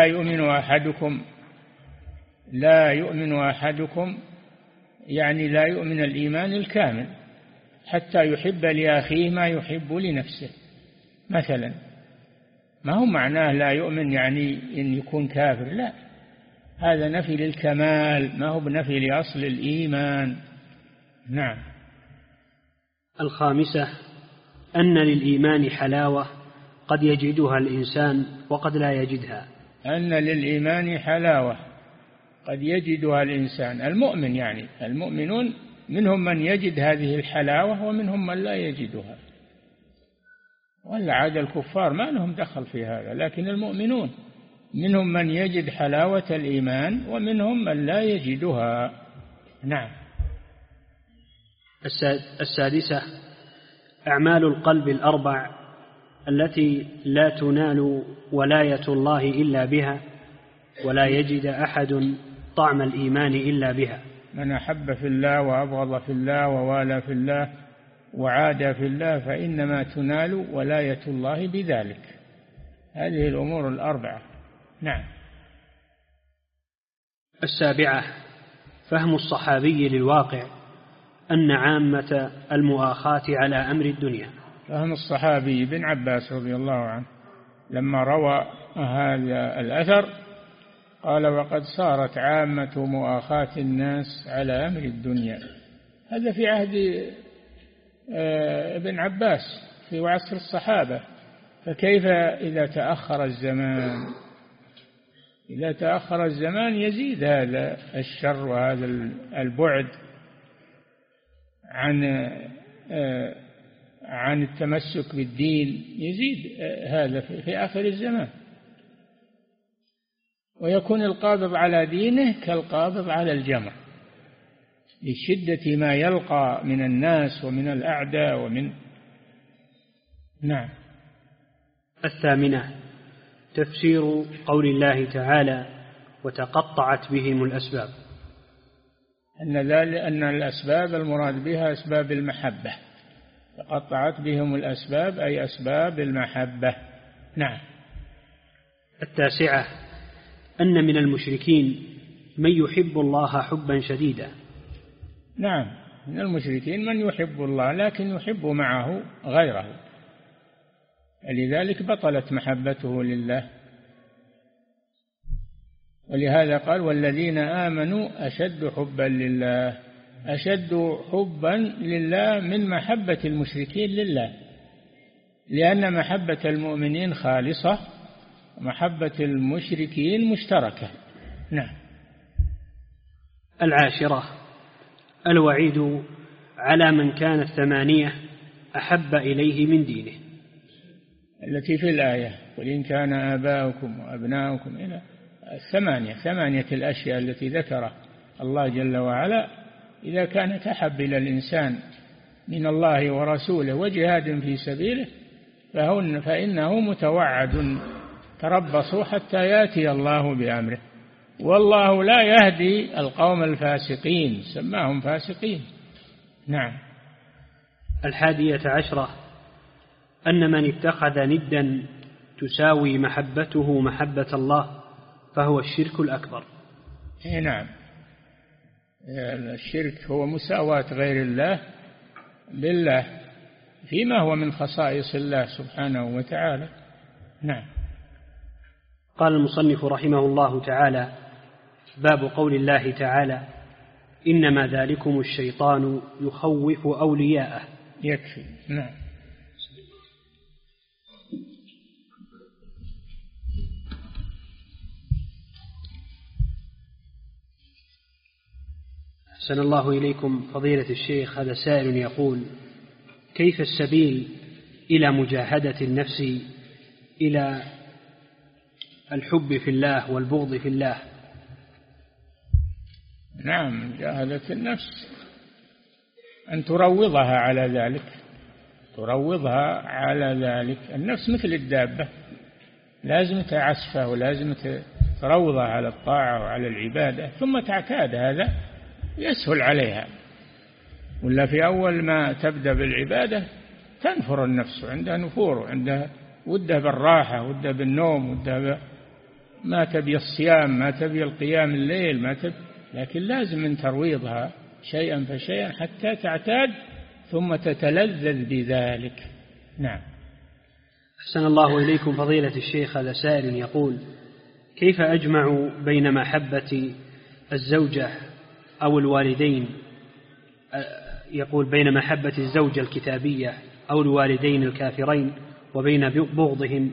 يؤمن أحدكم يعني لا يؤمن الإيمان الكامل حتى يحب لأخيه ما يحب لنفسه مثلا. ما هو معناه لا يؤمن يعني إن يكون كافر، لا، هذا نفي للكمال، ما هو بنفي لأصل الإيمان. نعم. الخامسة أن للإيمان حلاوة قد يجدها الإنسان وقد لا يجدها. أن للإيمان حلاوة قد يجدها الإنسان، المؤمن يعني المؤمنون منهم من يجد هذه الحلاوة ومنهم من لا يجدها، ولا عاد الكفار ما لهم دخل في هذا، لكن المؤمنون منهم من يجد حلاوة الإيمان ومنهم من لا يجدها. نعم. السادسة أعمال القلب الأربع التي لا تنال ولاية الله إلا بها، ولا يجد أحد طعم الإيمان إلا بها. من أحب في الله وأبغض في الله ووالى في الله وعادى في الله فإنما تنال ولاية الله بذلك. هذه الأمور الأربعة. نعم. السابعة فهم الصحابي للواقع أن عامة المؤاخاة على أمر الدنيا. فهم الصحابي بن عباس رضي الله عنه لما روى هذا الأثر قال: وقد صارت عامة مؤاخاة الناس على أمر الدنيا. هذا في عهد ابن عباس في عصر الصحابة. فكيف إذا تأخر الزمان؟ إذا تأخر الزمان يزيد هذا الشر وهذا البعد عن التمسك بالدين، يزيد هذا في آخر الزمان، ويكون القابض على دينه كالقابض على الجمر لشدة ما يلقى من الناس ومن الأعداء نعم. الثامنة تفسير قول الله تعالى وتقطعت بهم الأسباب، أن الأسباب المراد بها أسباب المحبة، تقطعت بهم الأسباب أي أسباب المحبة. نعم. التاسعة أن من المشركين من يحب الله حبا شديدا. نعم، من المشركين من يحب الله لكن يحب معه غيره، لذلك بطلت محبته لله، ولهذا قال والذين آمنوا أشد حبا لله، أشد حبا لله من محبة المشركين لله، لأن محبة المؤمنين خالصة ومحبة المشركين مشتركة. نعم. العاشرة الوعيد على من كان الثمانية أحب إليه من دينه، التي في الآية قل إن كان آباؤكم وأبناؤكم إلى ثمانية الأشياء التي ذكرها الله جل وعلا، إذا كانت أحب إلى الإنسان من الله ورسوله وجهاد في سبيله فإنه متوعد، تربصوا حتى يأتي الله بأمره، والله لا يهدي القوم الفاسقين، سماهم فاسقين. نعم. 11 أن من اتخذ ندا تساوي محبته محبة الله فهو الشرك الأكبر. نعم، الشرك هو مساواة غير الله بالله فيما هو من خصائص الله سبحانه وتعالى. نعم. قال المصنف رحمه الله تعالى باب قول الله تعالى إنما ذلكم الشيطان يخوف أولياءه. يكفي. نعم. أحسن الله إليكم فضيلة الشيخ. هذا سائل يقول كيف السبيل إلى مجاهدة النفس إلى الحب في الله والبغض في الله؟ نعم، مجاهدة النفس أن تروضها على ذلك، تروضها على ذلك. النفس مثل الدابة، لازم تعسفها ولازم تروضها على الطاعة وعلى العبادة، ثم تعتاد هذا يسهل عليها، ولا في أول ما تبدأ بالعبادة تنفر النفس، عندها نفور، وعندها ودها بالراحة، ودها بالنوم، ودها ما تبي الصيام، ما تبي القيام الليل، ما تبي، لكن لازم من ترويضها شيئا فشيئا حتى تعتاد ثم تتلذذ بذلك. نعم. أحسن الله إليكم فضيلة الشيخ. هذا سائل يقول كيف أجمع بين محبة الزوجة أو الوالدين، يقول بين محبة الزوجة الكتابية أو الوالدين الكافرين وبين بغضهم؟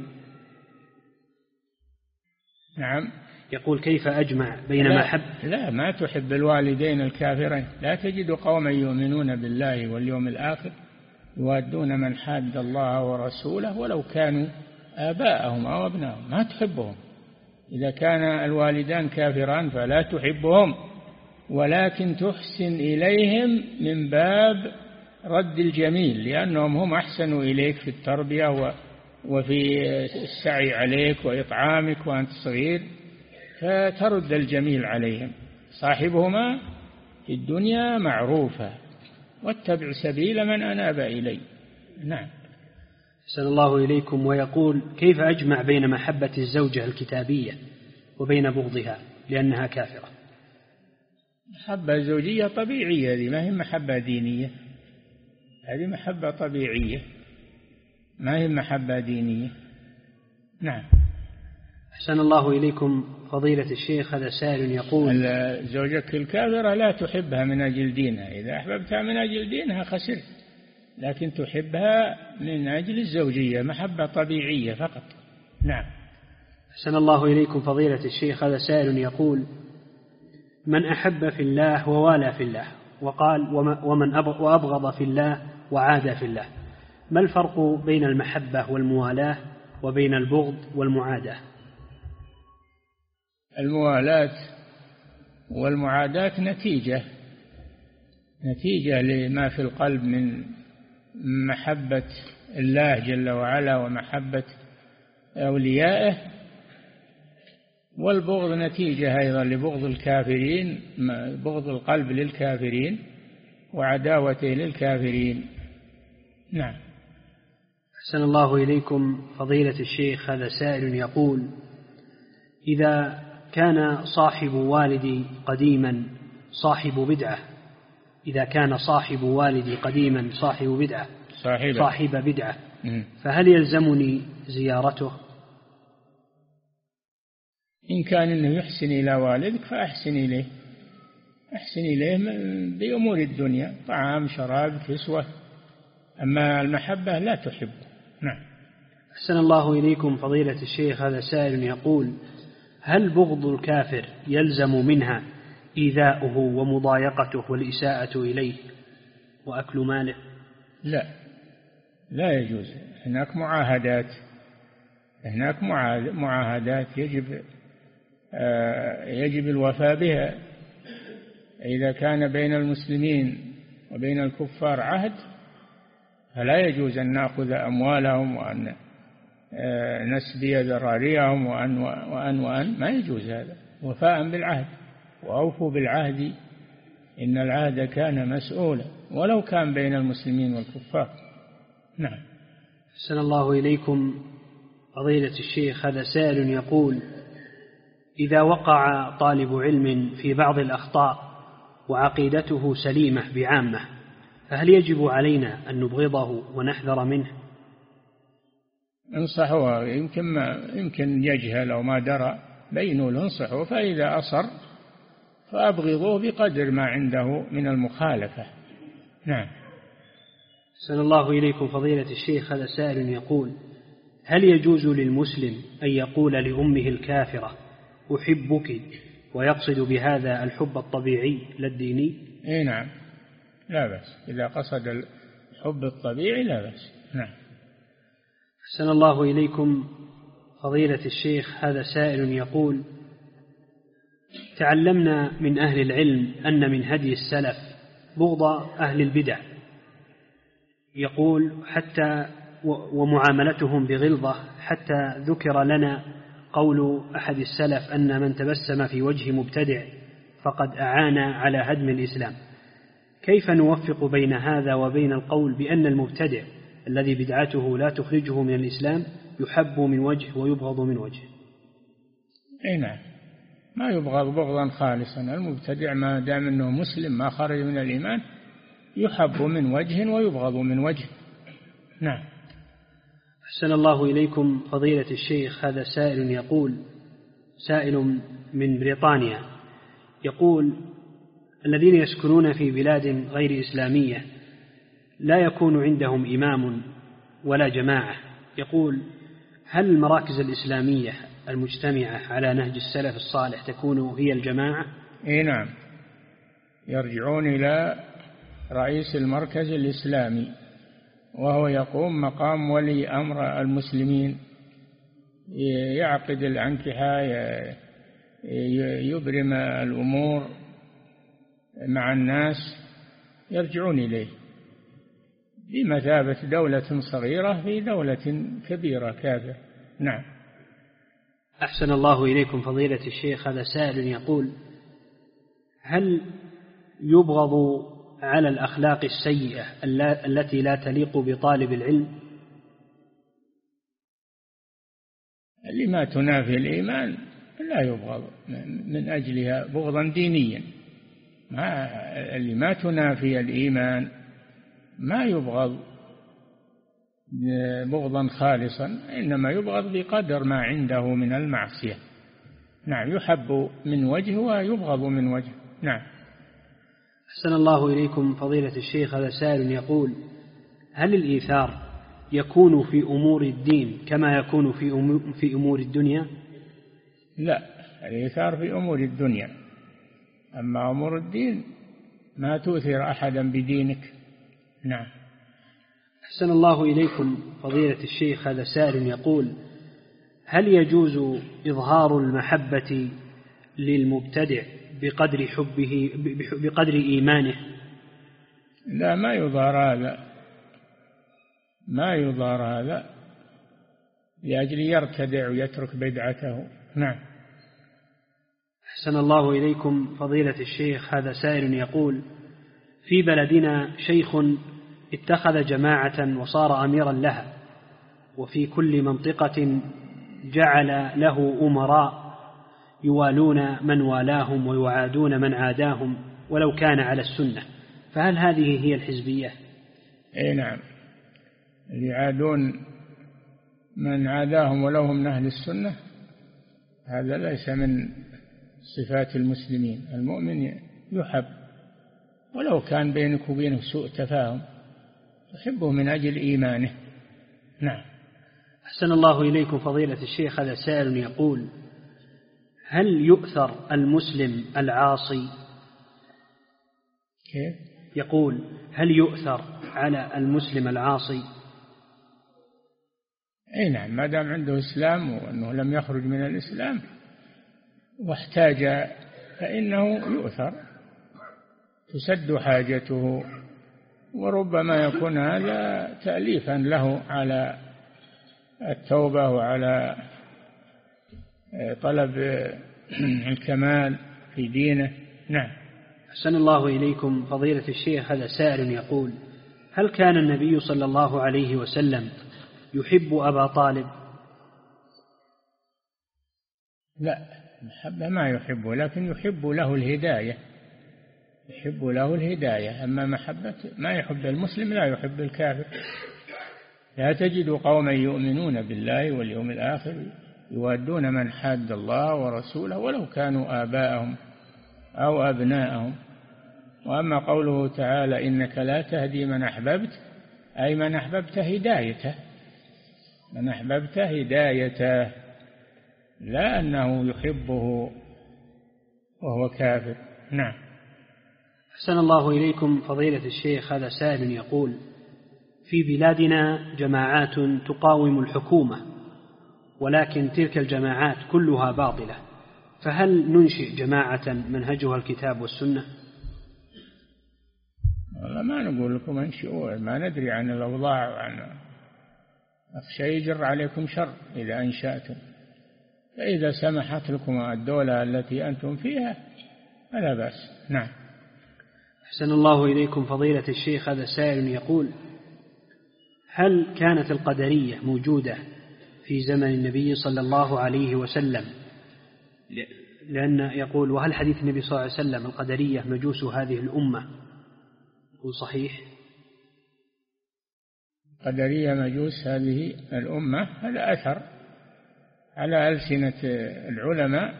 نعم. يقول كيف أجمع بين لا ما تحب الوالدين الكافرين. لا تجد قوما يؤمنون بالله واليوم الآخر يوادون من حاد الله ورسوله ولو كانوا آباءهم أو أبناءهم، ما تحبهم. إذا كان الوالدان كافران فلا تحبهم، ولكن تحسن إليهم من باب رد الجميل، لأنهم هم أحسنوا إليك في التربية وفي السعي عليك وإطعامك وأنت صغير، فترد الجميل عليهم. صاحبهما في الدنيا معروفة، واتبع سبيل من أناب إلي. نعم. أحسن الله إليكم. ويقول كيف أجمع بين محبة الزوجة الكتابية وبين بغضها لأنها كافرة؟ محبة زوجية طبيعية، هذه ما هي محبة دينية، هذه محبة طبيعية ما هي محبة دينية. نعم. أحسن الله إليكم فضيلة الشيخ. هذا سائل يقول زوجك الكافرة لا تحبها من أجل دينها، إذا أحببتها من أجل دينها خسرت، لكن تحبها من أجل الزوجية، محبة طبيعية فقط. نعم. أحسن الله إليكم فضيلة الشيخ. هذا سائل يقول: من أحب في الله ووالى في الله، وقال وأبغض في الله وعاد في الله، ما الفرق بين المحبة والموالاة وبين البغض والمعاداة؟ الموالاة والمعاداة نتيجة لما في القلب من محبة الله جل وعلا ومحبة أوليائه، والبغض نتيجة أيضا لبغض الكافرين، بغض القلب للكافرين وعداوته للكافرين. نعم. أحسن الله إليكم فضيلة الشيخ. هذا سائل يقول: إذا كان صاحب والدي قديما صاحب بدعة، صاحب بدعة، فهل يلزمني زيارته؟ إن كان إنه يحسن إلى والدك فأحسن إليه، أحسن إليه بأمور الدنيا، طعام شراب كسوة، أما المحبة لا تحب. نعم. أحسن الله إليكم فضيلة الشيخ. هذا سائل يقول: هل بغض الكافر يلزم منها إيذاؤه ومضايقته والإساءة إليه وأكل ماله؟ لا يجوز. هناك معاهدات يجب الوفاء بها. إذا كان بين المسلمين وبين الكفار عهد فلا يجوز أن نأخذ أموالهم وأن نسبي ذراريهم وأن ما يجوز هذا. وفاء بالعهد، وأوفوا بالعهد إن العهد كان مسؤولا، ولو كان بين المسلمين والكفار. نعم. أحسن الله إليكم فضيلة الشيخ. هذا سائل يقول: إذا وقع طالب علم في بعض الأخطاء وعقيدته سليمة بعامة، فهل يجب علينا أن نبغضه ونحذر منه؟ انصحوه، يمكن يجهل أو ما درى، بينوا له، انصحوه، فإذا أصر فأبغضوه بقدر ما عنده من المخالفة. نعم. أحسن الله إليكم فضيلة الشيخ. هذا سائل يقول: هل يجوز للمسلم أن يقول لأمه الكافرة أحبك ويقصد بهذا الحب الطبيعي لا الديني؟ نعم، لا بأس. إذا قصد الحب الطبيعي لا بأس. نعم. أحسن الله إليكم فضيلة الشيخ. هذا سائل يقول: تعلمنا من أهل العلم أن من هدي السلف بغض أهل البدع، يقول حتى ومعاملتهم بغلظة، حتى ذكر لنا قول أحد السلف أن من تبسم في وجه مبتدع فقد أعان على هدم الإسلام. كيف نوفق بين هذا وبين القول بأن المبتدع الذي بدعته لا تخرجه من الإسلام يحب من وجه ويبغض من وجه؟ نعم، ما يبغض بغضا خالصا. المبتدع ما دام أنه مسلم ما خرج من الإيمان يحب من وجه ويبغض من وجه. نعم. أحسن الله إليكم فضيلة الشيخ. هذا سائل يقول، سائل من بريطانيا، يقول: الذين يسكنون في بلاد غير إسلامية لا يكون عندهم إمام ولا جماعة، يقول: هل المراكز الإسلامية المجتمعة على نهج السلف الصالح تكون هي الجماعة؟ نعم، يرجعون إلى رئيس المركز الإسلامي، وهو يقوم مقام ولي أمر المسلمين، يعقد الأنكحة، يبرم الأمور مع الناس، يرجعون إليه بمثابة دولة صغيرة في دولة كبيرة كافة. نعم. أحسن الله إليكم فضيلة الشيخ. هذا سائل يقول: هل يبغض على الأخلاق السيئة التي لا تليق بطالب العلم؟ اللي ما تنافي الإيمان لا يبغض من أجلها بغضا دينيا. اللي ما تنافي الإيمان ما يبغض بغضا خالصا، إنما يبغض بقدر ما عنده من المعصية. نعم، يحب من وجه ويبغض من وجه. نعم. أحسن الله إليكم فضيلة الشيخ. هذا سائل يقول: هل الإيثار يكون في أمور الدين كما يكون في أمور الدنيا؟ لا، الإيثار في أمور الدنيا، أما أمور الدين ما تؤثر أحدا بدينك. نعم. أحسن الله إليكم فضيلة الشيخ، هذا سائل يقول: هل يجوز إظهار المحبة للمبتدع بقدر حبه بقدر إيمانه؟ لا، ما يظهر هذا لأجل يرتدع ويترك بدعته. نعم. أحسن الله إليكم فضيلة الشيخ، هذا سائل يقول: في بلدنا شيخ اتخذ جماعة وصار أميرا لها، وفي كل منطقة جعل له أمراء يوالون من والاهم ويعادون من عاداهم ولو كان على السنة، فهل هذه هي الحزبية؟ أي نعم، يعادون من عاداهم ولو هم من أهل السنة، هذا ليس من صفات المسلمين. المؤمن يحب ولو كان بينك وبينه سوء تفاهم، يحبه من أجل إيمانه. نعم. أحسن الله إليكم فضيلة الشيخ، هذا سائل يقول: هل يؤثر المسلم العاصي؟ كيف؟ يقول: هل يؤثر على المسلم العاصي؟ أي نعم، ما دام عنده إسلام وأنه لم يخرج من الإسلام واحتاج فإنه يؤثر، تسد حاجته، وربما يكون هذا تأليفا له على التوبة وعلى طلب الكمال في دينه. نعم. أحسن الله إليكم فضيلة الشيخ، هذا سائل يقول: هل كان النبي صلى الله عليه وسلم يحب أبا طالب؟ لا، محبة ما يحبه، لكن يحب له الهداية، يحب له الهداية. أما محبة ما يحب المسلم لا يحب الكافر. لا تجد قوما يؤمنون بالله واليوم الآخر يوادون من حاد الله ورسوله ولو كانوا آباءهم أو أبناءهم. وأما قوله تعالى: إنك لا تهدي من أحببت، أي من أحببت هدايته، من أحببت هدايته، لا أنه يحبه وهو كافر. نعم. أحسن الله إليكم فضيلة الشيخ، هذا سائل يقول: في بلادنا جماعات تقاوم الحكومة، ولكن تلك الجماعات كلها باطلة، فهل ننشئ جماعة منهجها الكتاب والسنة؟ والله ما نقول لكم انشئوا، ما ندري عن الأوضاع وعن أخشى يجر عليكم شر إذا أنشأتم، فإذا سمحت لكم الدولة التي أنتم فيها فلا بأس. نعم. أحسن الله إليكم فضيلة الشيخ، هذا سائل يقول: هل كانت القدرية موجودة في زمن النبي صلى الله عليه وسلم؟ لأن يقول: وهل حديث النبي صلى الله عليه وسلم القدرية مجوس هذه الأمة يقول صحيح؟ قدرية مجوس هذه الأمة، هذا أثر على ألسنة العلماء،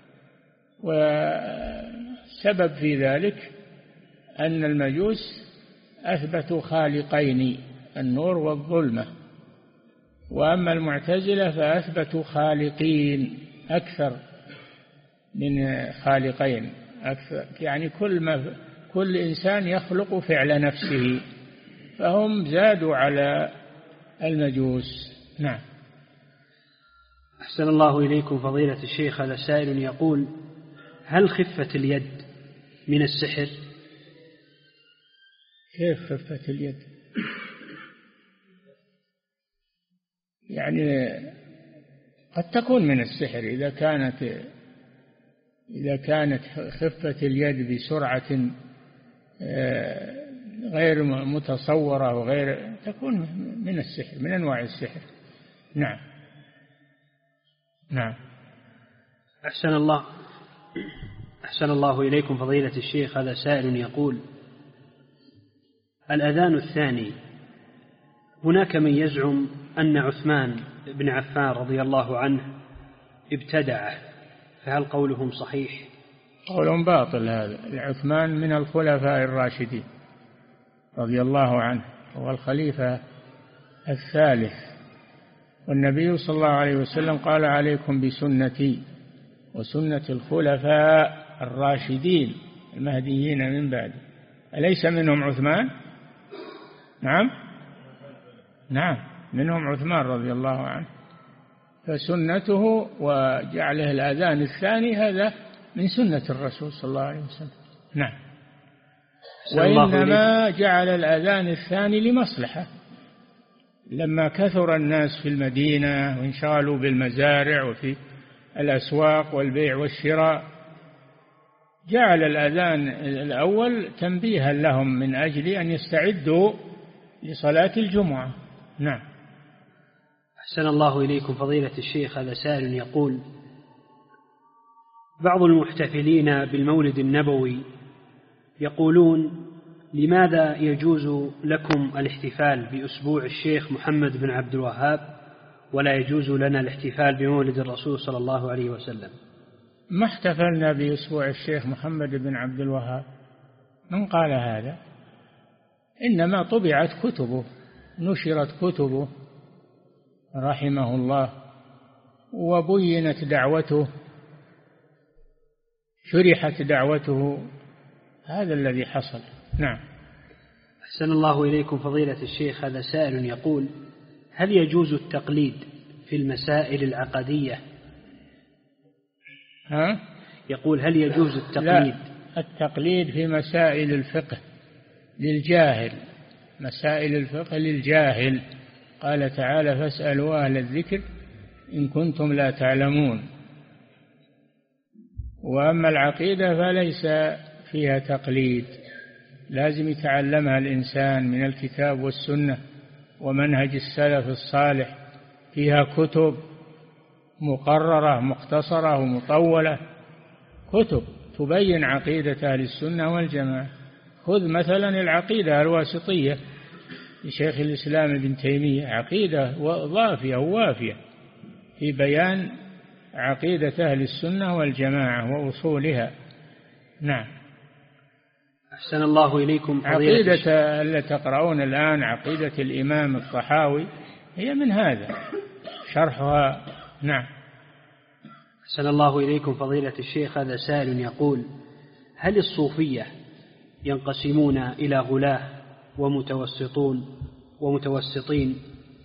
والسبب في ذلك أن المجوس أثبتوا خالقين، النور والظلمة، وأما المعتزلة فأثبتوا خالقين أكثر من خالقين، أكثر يعني كل إنسان يخلق فعل نفسه، فهم زادوا على المجوس. نعم. أحسن الله إليكم فضيلة الشيخ، هذا سائل يقول: هل خفة اليد من السحر؟ كيف خفة اليد؟ يعني قد تكون من السحر إذا كانت خفة اليد بسرعة غير متصورة وغير، تكون من السحر، من أنواع السحر. نعم. نعم. أحسن الله إليكم فضيلة الشيخ، هذا سائل يقول: الأذان الثاني، هناك من يزعم أن عثمان بن عفان رضي الله عنه ابتدعه، فهل قولهم صحيح؟ قولهم باطل. هذا عثمان من الخلفاء الراشدين رضي الله عنه، هو الخليفة الثالث. والنبي صلى الله عليه وسلم قال: عليكم بسنتي وسنة الخلفاء الراشدين المهديين من بعد. أليس منهم عثمان؟ نعم منهم عثمان رضي الله عنه. فسنته وجعله الأذان الثاني هذا من سنة الرسول صلى الله عليه وسلم. نعم. وإنما جعل الأذان الثاني لمصلحة، لما كثر الناس في المدينة وانشغلوا بالمزارع وفي الأسواق والبيع والشراء، جعل الأذان الأول تنبيها لهم من أجل أن يستعدوا لصلاة الجمعة. نعم. أحسن الله إليكم فضيلة الشيخ. هذا سائل يقول: بعض المحتفلين بالمولد النبوي يقولون: لماذا يجوز لكم الاحتفال بأسبوع الشيخ محمد بن عبد الوهاب ولا يجوز لنا الاحتفال بمولد الرسول صلى الله عليه وسلم؟ ما احتفلنا بأسبوع الشيخ محمد بن عبد الوهاب، من قال هذا؟ إنما طبعت كتبه، نشرت كتبه رحمه الله، وبينت دعوته، شرحت دعوته، هذا الذي حصل. نعم. أحسن الله إليكم فضيلة الشيخ. هذا سائل يقول: هل يجوز التقليد في المسائل العقدية؟ يقول: هل يجوز التقليد؟ لا، التقليد في مسائل الفقه للجاهل، مسائل الفقه للجاهل. قال تعالى: فاسألوا أهل الذكر إن كنتم لا تعلمون. وأما العقيدة فليس فيها تقليد، لازم يتعلمها الإنسان من الكتاب والسنة ومنهج السلف الصالح، فيها كتب مقررة مختصرة ومطولة، كتب تبين عقيدة أهل السنة والجماعة. خذ مثلا العقيدة الواسطية لشيخ الإسلام ابن تيمية، عقيدة ضافية ووافية في بيان عقيدة أهل السنة والجماعة وأصولها. نعم. أحسن الله إليكم. عقيدة التي تقرؤون الآن عقيدة الإمام الطحاوي هي من هذا شرحها. نعم. أحسن الله إليكم فضيلة الشيخ. هذا سائل يقول: هل الصوفية ينقسمون إلى غلاة ومتوسطين؟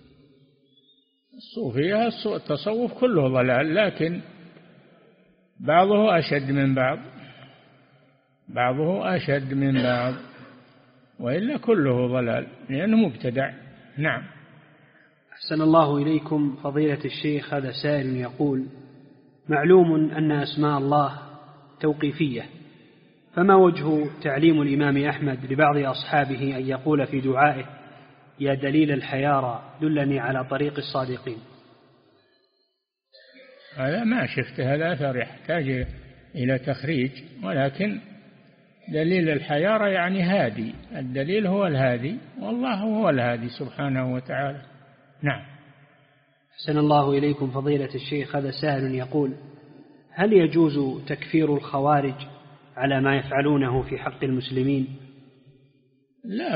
الصوفية التصوف كله ضلال، لكن بعضه أشد من بعض، بعضه أشد من بعض، وإلا كله ضلال لأنه مبتدع. نعم. أحسن الله إليكم فضيلة الشيخ. هذا سائل يقول: معلوم أن أسماء الله توقيفية، فما وجه تعليم الإمام أحمد لبعض أصحابه أن يقول في دعائه: يا دليل الحيارى دلني على طريق الصادقين؟ هذا ما شفت، هذا أثر يحتاج إلى تخريج، ولكن دليل الحيارى يعني هادي، الدليل هو الهادي، والله هو الهادي سبحانه وتعالى. نعم. أحسن الله إليكم فضيلة الشيخ. هذا سائل يقول: هل يجوز تكفير الخوارج على ما يفعلونه في حق المسلمين؟ لا،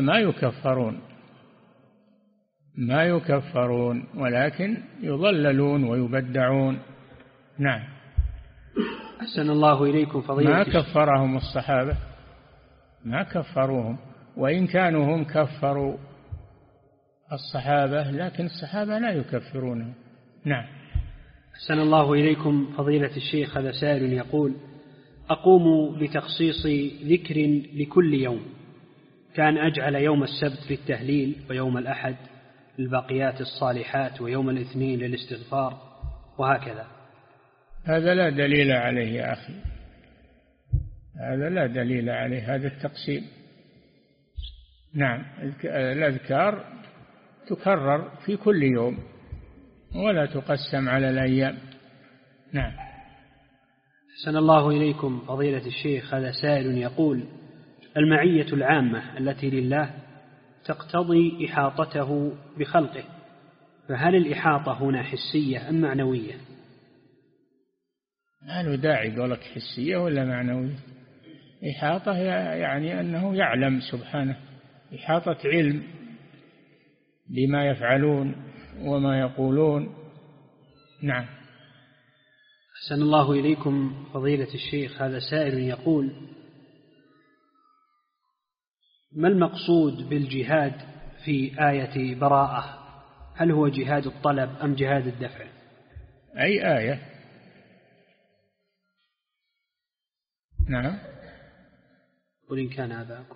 ما يكفرون ولكن يضللون ويبدعون. نعم. أحسن الله إليكم فضيلة ما كفرهم الصحابة، ما كفروهم، وإن كانوا هم كفروا الصحابة، لكن الصحابة لا يكفرونهم. نعم. أحسن الله إليكم فضيلة الشيخ. هذا سائل يقول: أقوم بتخصيص ذكر لكل يوم، كان أجعل يوم السبت للتهليل ويوم الأحد للباقيات الصالحات ويوم الاثنين للاستغفار وهكذا. هذا لا دليل عليه يا أخي، هذا لا دليل عليه، هذا التقسيم. نعم. الأذكار تكرر في كل يوم ولا تقسم على الأيام. نعم. أحسن الله إليكم فضيلة الشيخ. هذا سائل يقول: المعية العامة التي لله تقتضي إحاطته بخلقه، فهل الإحاطة هنا حسية أم معنوية؟ ما له داعي قولك حسية ولا معنوية. إحاطة يعني أنه يعلم سبحانه، إحاطة علم، لما يفعلون وما يقولون. نعم. أحسن الله إليكم فضيلة الشيخ. هذا سائل يقول: ما المقصود بالجهاد في آية براءة؟ هل هو جهاد الطلب أم جهاد الدفع؟ أي آية؟ نعم. قل إن كان آباؤكم.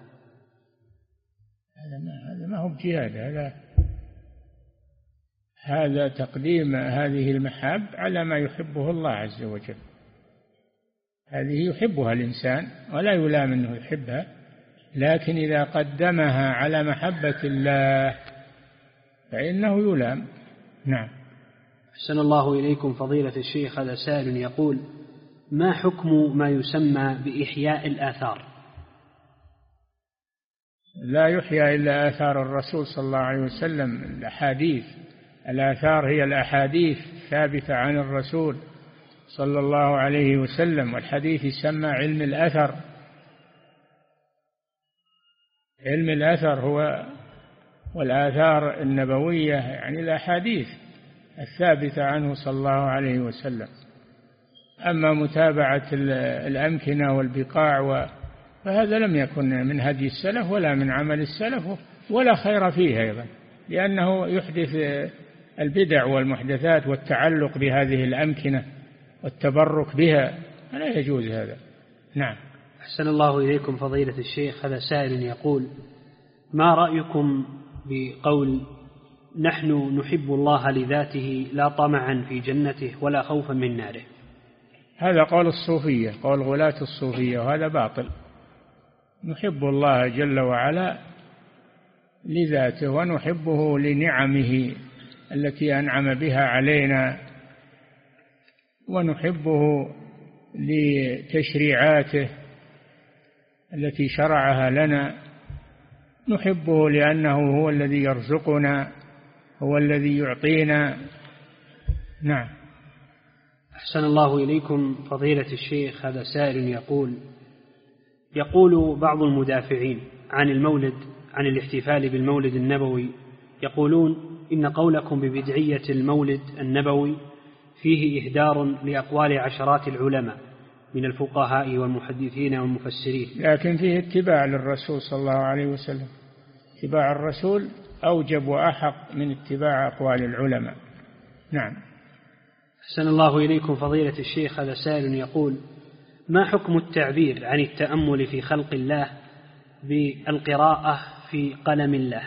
هذا ما هو بجهاد، هذا تقديم هذه المحاب على ما يحبه الله عز وجل. هذه يحبها الإنسان ولا يلام أنه يحبها، لكن إذا قدمها على محبة الله فإنه يلام. نعم. أحسن الله إليكم فضيلة الشيخ. هذا سائل يقول: ما حكم ما يسمى بإحياء الآثار؟ لا يحيى إلا آثار الرسول صلى الله عليه وسلم، الأحاديث. الآثار هي الأحاديث ثابتة عن الرسول صلى الله عليه وسلم، والحديث يسمى علم الأثر. علم الأثر هو والآثار النبوية، يعني الأحاديث الثابتة عنه صلى الله عليه وسلم. أما متابعة الأمكنة والبقاع فهذا لم يكن من هدي السلف ولا من عمل السلف، ولا خير فيه أيضا، لأنه يحدث البدع والمحدثات والتعلق بهذه الأمكنة والتبرك بها، لا يجوز هذا. نعم. أحسن الله إليكم فضيلة الشيخ. هذا سائل يقول: ما رأيكم بقول نحن نحب الله لذاته لا طمعا في جنته ولا خوفا من ناره؟ هذا قول الصوفية، قول غلاة الصوفية، وهذا باطل. نحب الله جل وعلا لذاته، ونحبه لنعمه التي أنعم بها علينا، ونحبه لتشريعاته التي شرعها لنا، نحبه لأنه هو الذي يرزقنا، هو الذي يعطينا. نعم. أحسن الله إليكم فضيلة الشيخ. هذا سائل يقول بعض المدافعين عن المولد، عن الاحتفال بالمولد النبوي، يقولون إن قولكم ببدعية المولد النبوي فيه إهدار لأقوال عشرات العلماء من الفقهاء والمحدثين والمفسرين، لكن فيه اتباع للرسول صلى الله عليه وسلم. اتباع الرسول أوجب وأحق من اتباع أقوال العلماء. نعم. أحسن الله إليكم فضيلة الشيخ. هذا سائل يقول: ما حكم التعبير عن التأمل في خلق الله بالقراءة في قلم الله؟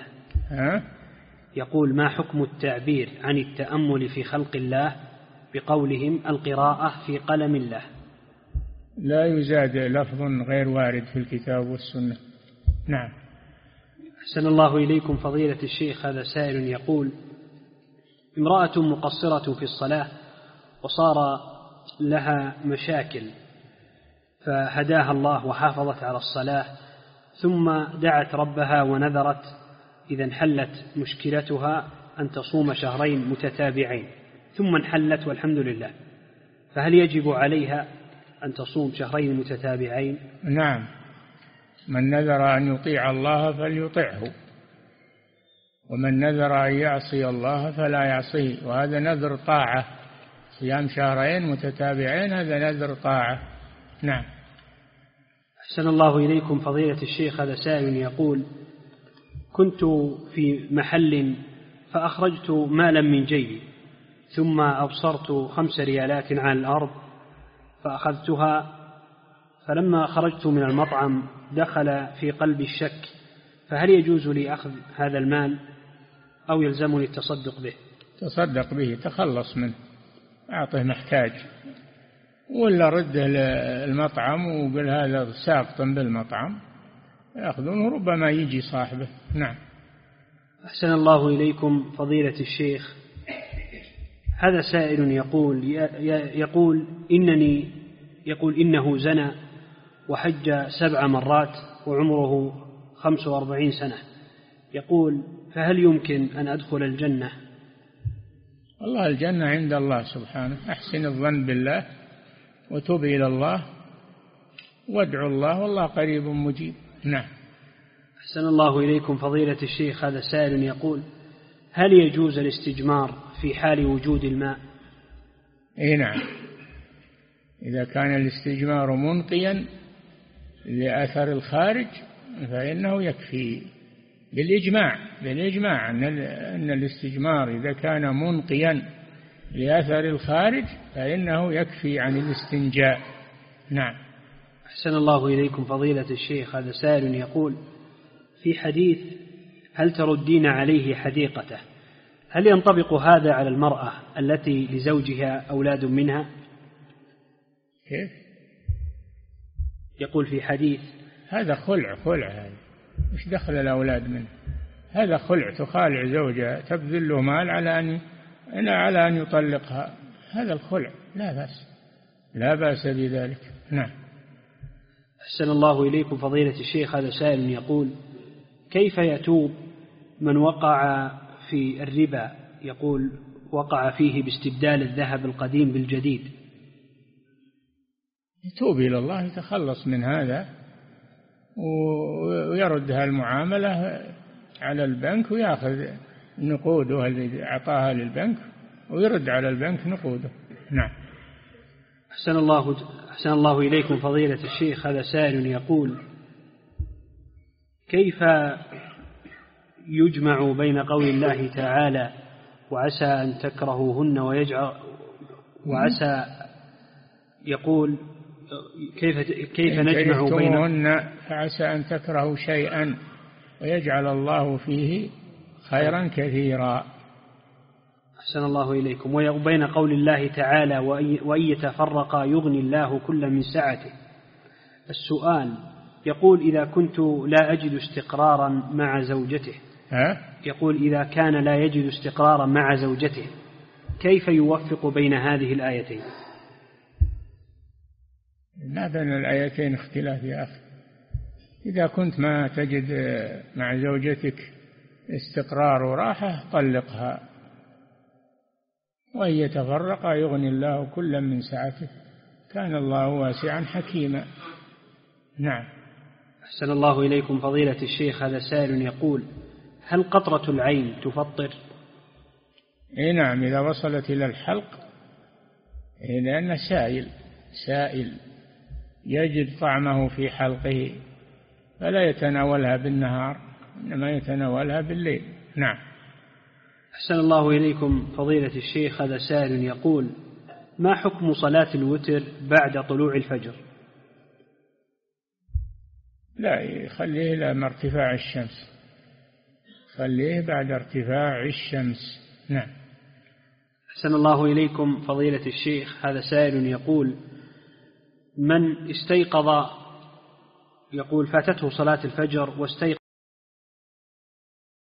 يقول: ما حكم التعبير عن التأمل في خلق الله بقولهم القراءة في قلم الله؟ لا يزاد لفظ غير وارد في الكتاب والسنة. نعم. أحسن الله إليكم فضيلة الشيخ. هذا سائل يقول: امرأة مقصرة في الصلاة وصار لها مشاكل، فهداها الله وحافظت على الصلاة، ثم دعت ربها ونذرت إذا انحلت مشكلتها أن تصوم شهرين متتابعين، ثم انحلت والحمد لله، فهل يجب عليها أن تصوم شهرين متتابعين؟ نعم. من نذر أن يطيع الله فليطعه، ومن نذر أن يعصي الله فلا يعصيه، وهذا نذر طاعة. صيام شهرين متتابعين هذا نذر طاعة. نعم. أحسن الله إليكم فضيلة الشيخ. هذا سائل يقول: كنت في محل فأخرجت مالا من جيبي، ثم أبصرت 5 ريالات على الأرض فأخذتها، فلما خرجت من المطعم دخل في قلبي الشك، فهل يجوز لي أخذ هذا المال أو يلزمني التصدق به؟ تصدق به، تخلص منه، أعطه محتاج، ولا رده المطعم وقل هذا ساقط بالمطعم، يأخذونه ربما يجي صاحبه. نعم. أحسن الله إليكم فضيلة الشيخ. هذا سائل يقول إنه زنى وحج 7 مرات وعمره 45 سنة، يقول: فهل يمكن أن أدخل الجنة؟ والله الجنة عند الله سبحانه. أحسن الظن بالله وتوب إلى الله وادعوا الله والله قريب مجيب. نعم. أحسن الله إليكم فضيلة الشيخ. هذا سائل يقول: هل يجوز الاستجمار في حال وجود الماء؟ أي نعم، إذا كان الاستجمار منقيا لأثر الخارج فإنه يكفي بالإجماع أن الاستجمار إذا كان منقيا لأثر الخارج فإنه يكفي عن الاستنجاء. نعم. أحسن الله إليكم فضيلة الشيخ، هذا سائل يقول: في حديث هل تردين عليه حديقته، هل ينطبق هذا على المرأة التي لزوجها أولاد منها؟ كيف؟ يقول في حديث هذا خلع هذا، مش دخل الأولاد منه، هذا خلع، تخالع زوجها تبذل له مال على أن يطلقها، هذا الخلع لا بأس بذلك. نعم. أحسن الله إليكم فضيلة الشيخ، هذا سائل يقول: كيف يتوب من وقع في الربا؟ يقول: وقع فيه باستبدال الذهب القديم بالجديد. يتوب إلى الله، يتخلص من هذا ويرد هالمعاملة على البنك ويأخذ نقوده الذي أعطاها للبنك ويرد على البنك نقوده. نعم. أحسن الله إليكم فضيلة الشيخ، هذا سائل يقول: كيف يجمع بين قول الله تعالى وعسى أن تكرهوهن وعسى، يقول كيف نجمع بين فعسى أن تكرهوا شيئا ويجعل الله فيه خيرا كثيرا. أحسن الله إليكم. وبين قول الله تعالى وإن يتفرقا يغني الله كل من سعته. السؤال يقول: إذا كنت لا أجد استقرارا مع زوجته، يقول إذا كان لا يجد استقرارا مع زوجته كيف يوفق بين هذه الآيتين؟ لا، بين الآيتين اختلاف يا أخي. إذا كنت ما تجد مع زوجتك استقرار وراحة طلقها، وإن يتفرقا يغني الله كلا من سعته، كان الله واسعا حكيما. نعم. أحسن الله إليكم فضيلة الشيخ، هذا سائل يقول: هل قطرة العين تفطر؟ إيه نعم، إذا وصلت إلى الحلق، لأنه سائل يجد طعمه في حلقه فلا يتناولها بالنهار إنما يتناولها بالليل. نعم. أحسن الله إليكم فضيلة الشيخ، هذا سائل يقول: ما حكم صلاة الوتر بعد طلوع الفجر؟ لا، يخليه لما ارتفاع الشمس، خليه بعد ارتفاع الشمس. نعم. أحسن الله إليكم فضيلة الشيخ، هذا سائل يقول: من استيقظ، يقول فاتته صلاة الفجر واستيقظ